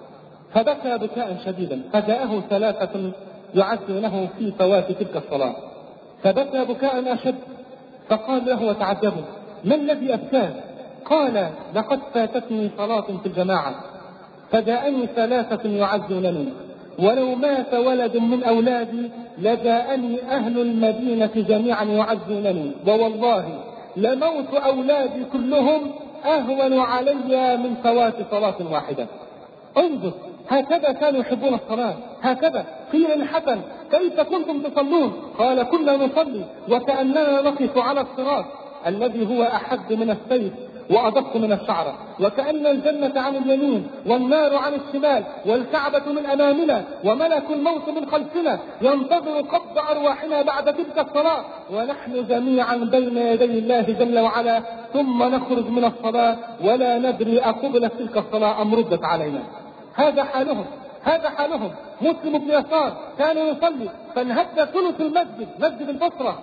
فبكى بكاء شديدا، فجاءه ثلاثة يعزونه في فوات تلك الصلاة فبكى بكاء أشد، فقال له وتعجبوا ما الذي أبكاه؟ قال لقد فاتتني صلاة في الجماعة فجاءني ثلاثة يعزونني، ولو مات ولد من أولادي لجاءني أهل المدينة جميعا يعزونني، ووالله لموت أولادي كلهم أهون علي من فوات صلاة واحدة. انظر، هكذا كانوا يحبون الصلاة، هكذا. قيل للحسن كيف كنتم تصلون؟ قال كنا نصلي وكأننا نقف على الصراط الذي هو أحد من السيف وأدق من الشعرة، وكأن الجنة عن اليمين والنار عن الشمال والكعبة من أمامنا وملك الموت من خلفنا ينتظر قبض أرواحنا بعد تلك الصلاة، ونحن جميعا بين يدي الله جل وعلا، ثم نخرج من الصلاة ولا ندري أقبلت تلك الصلاة أم ردت علينا. هذا حالهم، هذا حالهم. مسلم بن يسار كان يصلي فانهد ثلث المسجد، مسجد البصرة،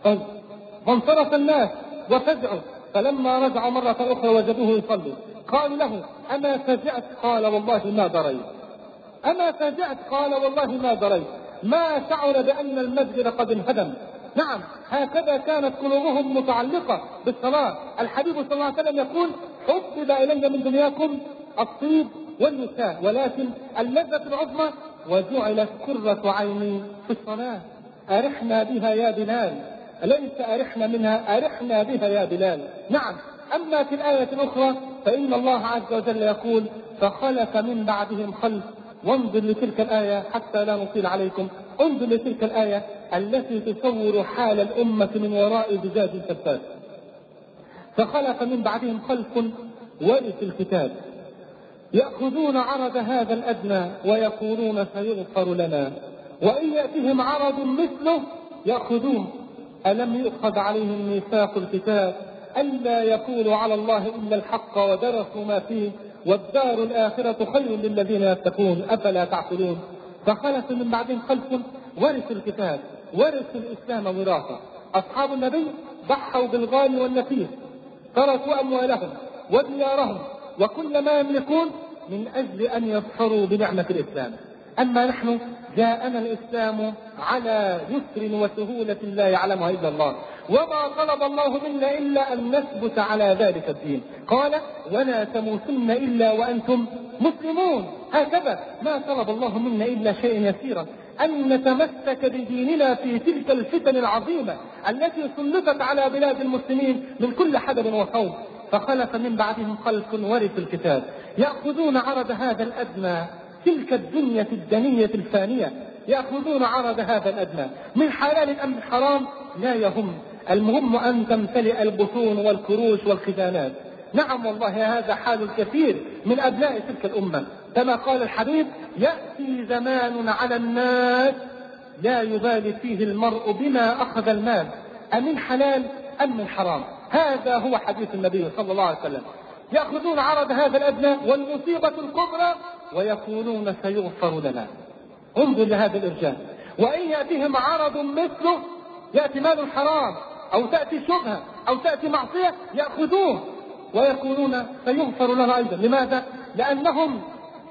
فانصرف الناس وفزعوا، فلما رجعوا مرة أخرى وجدوه يصلي قالوا له أما فزعت؟ قال والله ما دريت. أما فزعت؟ قال والله ما دريت، ما شعر بأن المسجد قد انهدم. نعم، هكذا كانت قلوبهم متعلقة بالصلاة. الحبيب صلى الله عليه وسلم يقول حبب إلي من دنياكم الطيب والنساء ولكن اللذة العظمى وجعلت قرة عيني في الصلاة. أرحنا بها يا بلال، ليس أرحنا منها، أرحنا بها يا بلال. نعم. أما في الآية الأخرى فإن الله عز وجل يقول فخلف من بعدهم خلف وانظر لتلك الآية حتى لا نطيل عليكم، انظر لتلك الآية التي تصور حال الأمة من وراء زجاج الكفاف. فخلف من بعدهم خلف ورثوا الكتاب يأخذون عرض هذا الأدنى ويقولون سيغفر لنا، وإن يأتهم عرض مثله يأخذوه. ألم يؤخذ عليهم ميثاق الكتاب ألا يقولوا على الله إلا الحق ودرسوا ما فيه والدار الآخرة خير للذين يتقون أفلا تعقلون. فخلف من بعدهم خلف ورثوا الكتاب، ورثوا الإسلام وراثة. أصحاب النبي ضحوا بالغال والنفيس، تركوا أموالهم وديارهم وكل ما يملكون من أجل أن يظفروا بنعمة الإسلام. أما نحن جاءنا الإسلام على يسر وسهولة لا يعلمها إلا الله، وما طلب الله منا إلا أن نثبت على ذلك الدين. قال ولا تموتن إلا وأنتم مسلمون. هكذا ما طلب الله منا إلا شيء يسيرا، أن نتمسك بديننا في تلك الفتن العظيمة التي سلطت على بلاد المسلمين من كل حدب وصوب. فخلف من بعدهم خلف ورثوا الكتاب يأخذون عرض هذا الأدنى، تلك الدنيا الدنية الفانية، يأخذون عرض هذا الأدنى من حلال أم حرام لا يهم، المهم أن تمتلئ البطون والكروش والخزانات. نعم والله هذا حال الكثير من أبناء تلك الأمة، كما قال الحبيب يأتي زمان على الناس لا يبالي فيه المرء بما أخذ المال أمن حلال أم من حرام. هذا هو حديث النبي صلى الله عليه وسلم. يأخذون عرض هذا الأدنى والمصيبة الكبرى ويقولون سيغفر لنا. انظر لهذا الإرجاء. وإن يأتيهم عرض مثله، يأتي مال حرام أو تأتي شبهة أو تأتي معصية، يأخذوه ويقولون سيغفر لنا أيضا. لماذا؟ لأنهم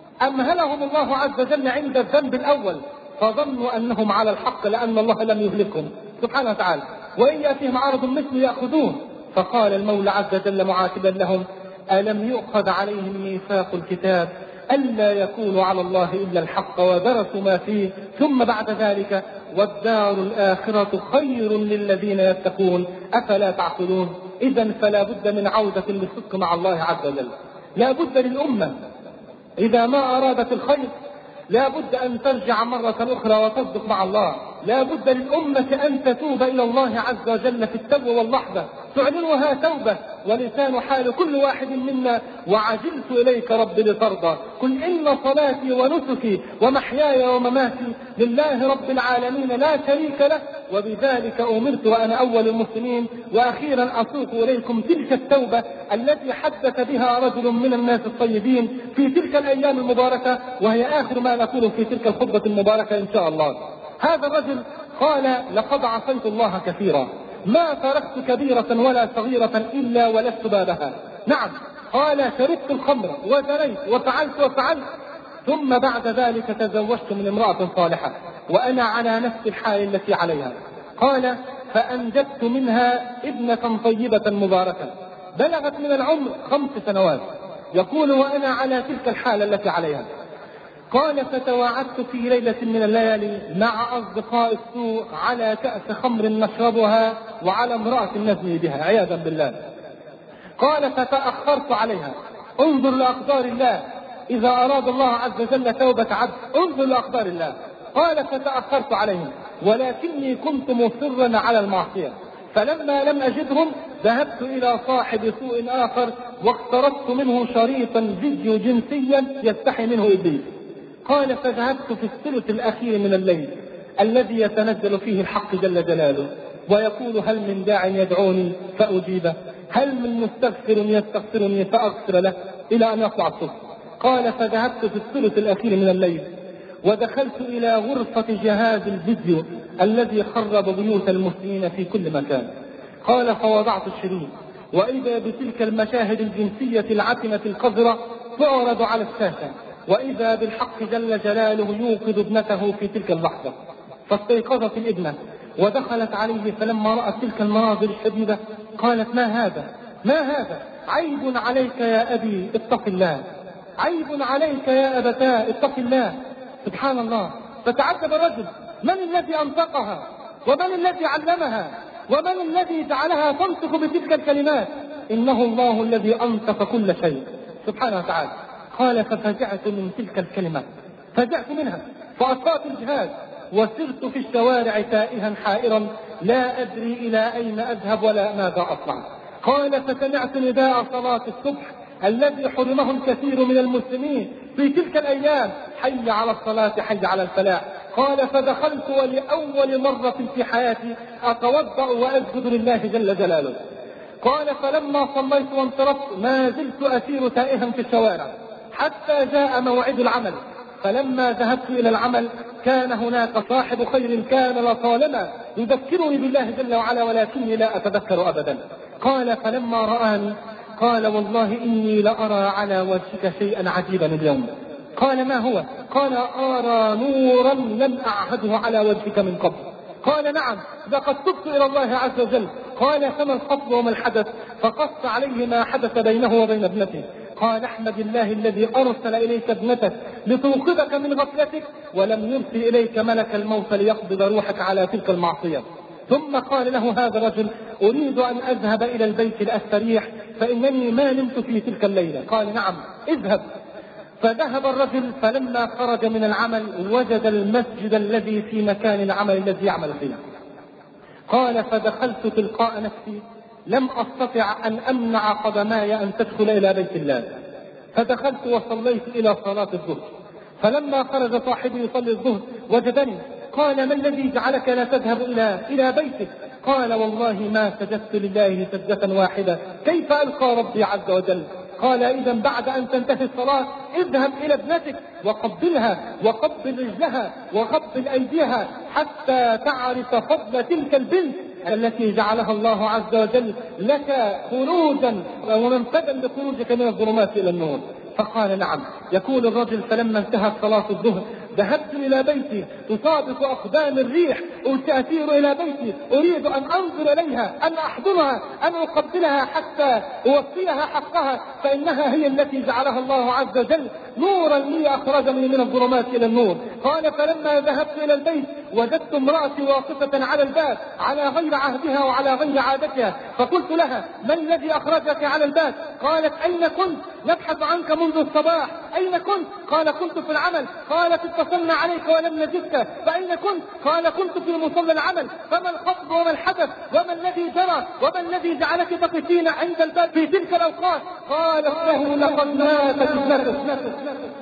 أمهلهم الله عز وجل عند الذنب الأول فظنوا أنهم على الحق لأن الله لم يهلكهم سبحانه وتعالى. وإن يأتيهم عرض مثله يأخذوه. فقال المولى عز وجل معاتبا لهم ألم يؤخذ عليهم ميثاق الكتاب ألا يقولوا على الله إلا الحق ودرسوا ما فيه ثم بعد ذلك والدار الآخرة خير للذين يتقون أفلا تعقلون. إذن فلا بد من عودة للصدق مع الله عز وجل. لا بد للأمة إذا ما أرادت الخير لا بد أن ترجع مرة أخرى وتصدق مع الله. لا بد للأمة أن تتوب إلى الله عز وجل في التو واللحظة، تعلنها توبة ولسان حال كل واحد منا وعجلت إليك رب لترضى. قل إن صلاتي ونسكي ومحياي ومماتي لله رب العالمين لا شريك له وبذلك أمرت وأنا أول المسلمين. وأخيرا أسوق إليكم تلك التوبة التي حدث بها رجل من الناس الطيبين في تلك الأيام المباركة، وهي آخر ما نقول في تلك الخطبة المباركة إن شاء الله. هذا الرجل قال لقد عصيت الله كثيرا ما تركت كبيرة ولا صغيرة إلا ولست بابها. نعم قال شربت الخمر وزنيت وفعلت وفعلت ثم بعد ذلك تزوجت من امرأة صالحة وأنا على نفس الحال التي عليها. قال فأنجبت منها ابنة طيبة مباركة بلغت من العمر خمس سنوات. يقول وأنا على تلك الحالة التي عليها. قال فتواعدت في ليلة من الليالي مع أصدقاء السوء على كأس خمر نشربها وعلى امرأة نزني بها عياذا بالله. قال فتأخرت عليها. انظر لأقدار الله، إذا أراد الله عز وجل توبة عبد انظر لأقدار الله. قال فتأخرت عليهم ولكني كنت مصرا على المعصية، فلما لم أجدهم ذهبت إلى صاحب سوء آخر واقتربت منه شريطا فيديو جنسيا يستحي منه إبليس. قال فذهبت في الثلث الأخير من الليل الذي يتنزل فيه الحق جل جلاله ويقول هل من داع يدعوني فأجيبه، هل من مستغفر يستغفرني فأغفر له، إلى أن يطلع الصبح. قال فذهبت في الثلث الأخير من الليل ودخلت إلى غرفة جهاز الفيديو الذي خرب بيوت المسلمين في كل مكان. قال فوضعت الشريط وإذا بتلك المشاهد الجنسية العتمة القذرة تعرض على الشاشة، وإذا بالحق جل جلاله يوقظ ابنته في تلك اللحظة. فاستيقظت الابنة ودخلت عليه، فلما رأت تلك المناظر الشديدة قالت ما هذا ما هذا عيب عليك يا أبي اتق الله، عيب عليك يا أبتاه اتق الله. سبحان الله. فتعجب الرجل من الذي أنطقها ومن الذي علمها ومن الذي جعلها تنطق بتلك الكلمات؟ إنه الله الذي أنطق كل شيء سبحانه وتعالى. قال ففزعت من تلك الكلمة فزعت منها فأطفأت الجهاز وسرت في الشوارع تائها حائرا لا أدري إلى أين أذهب ولا ماذا أصنع. قال فسمعت نداء صلاة الصبح الذي حرمه الكثير من المسلمين في تلك الأيام: حي على الصلاة حي على الفلاح. قال فدخلت ولأول مرة في حياتي أتوضأ وأسجد لله جل جلاله. قال فلما صليت وانصرفت ما زلت أسير تائها في الشوارع حتى جاء موعد العمل. فلما ذهبت إلى العمل كان هناك صاحب خير كان لطالما يذكرني بالله جل وعلا ولكني لا أتذكر أبدا. قال فلما رآني قال والله إني لأرى على وجهك شيئا عجيبا اليوم. قال ما هو؟ قال أرى نورا لم أعهده على وجهك من قبل. قال نعم لقد تبت إلى الله عز وجل. قال فما الخطب وما الحدث؟ فقص عليه ما حدث بينه وبين ابنته. قال احمد الله الذي أرسل إليك ابنتك لتوقظك من غفلتك ولم يرسل إليك ملك الموت ليقبض روحك على تلك المعصية. ثم قال له هذا الرجل أريد أن أذهب إلى البيت لأستريح فإنني ما نمت في تلك الليلة. قال نعم اذهب. فذهب الرجل فلما خرج من العمل وجد المسجد الذي في مكان العمل الذي يعمل فيه. قال فدخلت تلقاء نفسي لم أستطع أن أمنع قدماي أن تدخل إلى بيت الله. فدخلت وصليت إلى صلاة الظهر. فلما خرج صاحبي يصلي الظهر وجدني. قال ما الذي جعلك لا تذهب إلى إلى بيتك؟ قال والله ما سجدت لله سجدة واحدة كيف ألقى ربي عز وجل. قال إذا بعد أن تنتهي الصلاة اذهب إلى ابنتك وقبلها وقبل رجلها وقبل أيديها حتى تعرف فضل تلك البنت التي جعلها الله عز وجل لك خروجا ومنفذا لخروجك من الظلمات إلى النور. فقال نعم. يقول الرجل فلما انتهت صلاة الظهر ذهبت إلى بيتي تصادف أقدام الريح أسافر إلى بيتي أريد أن أنظر إليها أن أحضنها أن أقبلها حتى أوفيها حقها فإنها هي التي جعلها الله عز وجل نورا لي أخرجني من الظلمات إلى النور. قال فلما ذهبت إلى البيت وجدت امرأتي واقفة على الباب على غير عهدها وعلى غير عادتها. فقلت لها ما الذي أخرجك على الباب؟ قالت أين كنت؟ نبحث عنك منذ الصباح. أين كنت؟ قال كنت في العمل. قالت اتصلنا عليك ولم نجدك. فأين كنت؟ قال كنت في مصلى العمل. فما الخطب وما الحدث وما الذي جرى وما الذي جعلك تقفين عند الباب في تلك الأوقات؟ قالت له لقد ماتت ابنتك.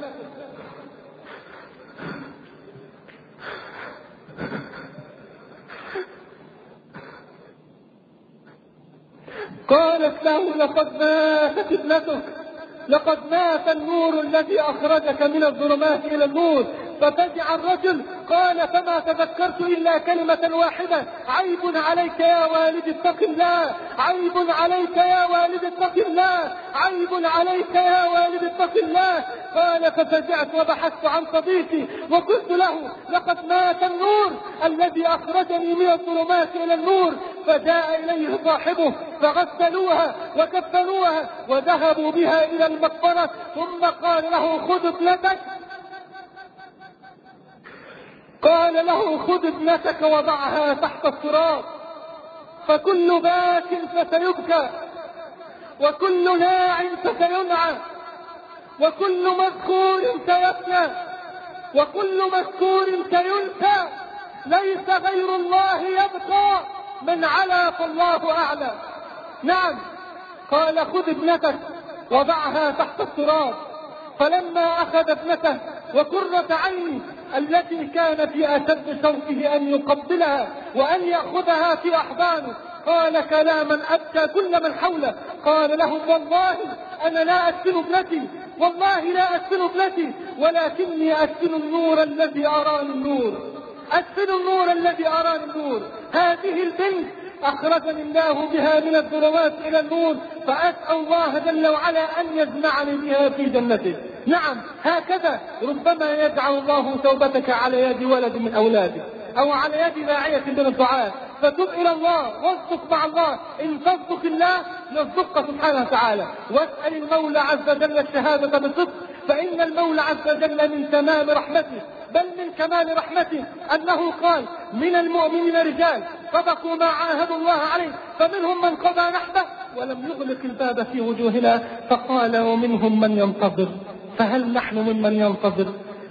قالت له لقد ماتت ابنتك لقد مات النور الذي أخرجك من الظلمات إلى النور. ففزع الرجل. قال فما تذكرت إلا كلمة واحدة عيب عليك يا والد اتق الله عيب عليك يا والد اتق الله عيب عليك يا والد اتق الله. قال ففزعت وبحثت عن صديقي وقلت له لقد مات النور الذي أخرجني من الظلمات إلى النور. فجاء إليه صاحبه فغسلوها وكفنوها وذهبوا بها إلى المقبرة. ثم قال له خذ ابنتك قال له خذ ابنتك وضعها تحت التراب فكل باك فسيبكى وكل ناع فسينعى وكل مذكور سيفنى وكل مذكور سينسى ليس غير الله يبقى من علا فالله أعلى. نعم. قال خذ ابنتك وضعها تحت التراب. فلما أخذ ابنته وقرة عيني التي كان في أشد شوقه أن يقبلها وأن يأخذها في أحضانه قال كلاما أبكى كل من حوله. قال لهم والله أنا لا أسكن ابنتي والله لا أسكن ابنتي ولكني أسكن النور الذي أراني النور أسكن النور الذي أراني النور. هذه البنت أخرجني الله بها من الظلمات إلى النور فأسأل الله جل وعلا أن يجمعني بها في جنته. نعم هكذا ربما يجعل الله توبتك على يد ولد من أولادك أو على يد داعية من الدعاة فتب إلى الله واصدق مع الله. إن تصدق الله يصدقك سبحانه وتعالى. واسأل المولى عز وجل الشهادة بالصدق فإن المولى عز وجل من تمام رحمته بل من كمال رحمته أنه قال من المؤمنين رجال صدقوا ما عاهدوا الله عليه فمنهم من قضى نحبه ولم يغلق الباب في وجوهنا. فقال ومنهم من ينتظر فهل نحن ممن ينتظر؟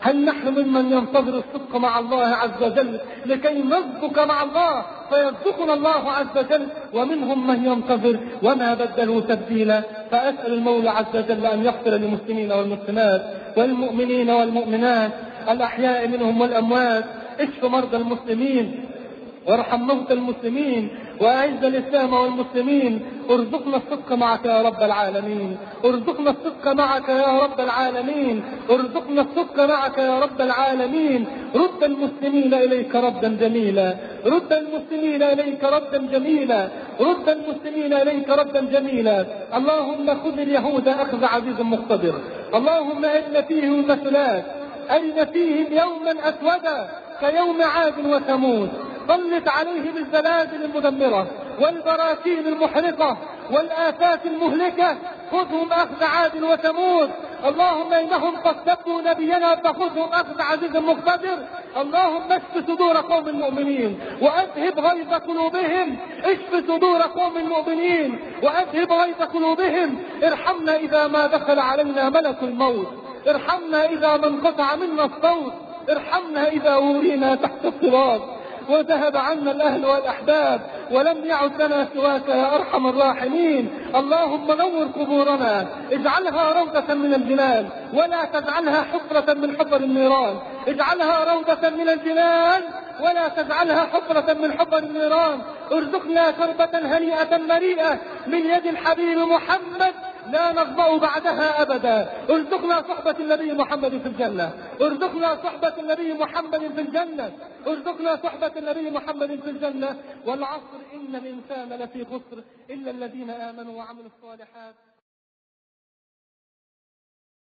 هل نحن ممن ينتظر الصدق مع الله عز وجل لكي نصدق مع الله فيصدقنا الله عز وجل؟ ومنهم من ينتظر وما بدلوا تبديلا. فأسأل المولى عز وجل أن يغفر للمسلمين والمسلمات والمؤمنين والمؤمنات الأحياء منهم والأموات. اشف مرضى المسلمين وارحم موتى المسلمين وأعز الإسلام والمسلمين. ارزقنا الصدق معك يا رب العالمين، ارزقنا الصدق معك يا رب العالمين، ارزقنا الصدق معك يا رب العالمين. رد المسلمين إليك ردا جميلا، رد المسلمين إليك ردا جميلا، رد المسلمين إليك ردا جميلا. اللهم خذ اليهود أخذ عزيز مقتدر، اللهم أرنا فيهم المثلات، أرنا فيهم يوما أسودا كيوم عاد وثمود. سلط عليهم الزلازل المدمرة والبراكين المحرقة والآفات المهلكة، خذهم أخذ عاد وثمود. اللهم إنهم قد سبوا نبينا فخذهم أخذ عزيز مقتدر. اللهم اشف صدور قوم المؤمنين وأذهب غيظ قلوبهم، اشف صدور قوم المؤمنين وأذهب غيظ قلوبهم. ارحمنا إذا ما دخل علينا ملك الموت، ارحمنا إذا ما انقطع منا الصوت، ارحمنا إذا ورينا تحت الصراط وذهب عنا الأهل والأحباب ولم يعد لنا سواك يا أرحم الراحمين. اللهم نور قبورنا، اجعلها روضة من الجنان ولا تجعلها حفرة من حفر النيران، اجعلها روضة من الجنان ولا تجعلها حفرة من حفر النيران. ارزقنا شربة هنيئة مريئة من يد الحبيب محمد لا نظمأ بعدها أبدا. ارزقنا صحبة النبي محمد في الجنة، ارزقنا صحبة النبي محمد في الجنة، ارزقنا صحبة النبي محمد في الجنة. والعصر إن الإنسان لفي خسر إلا الذين آمنوا وعملوا الصالحات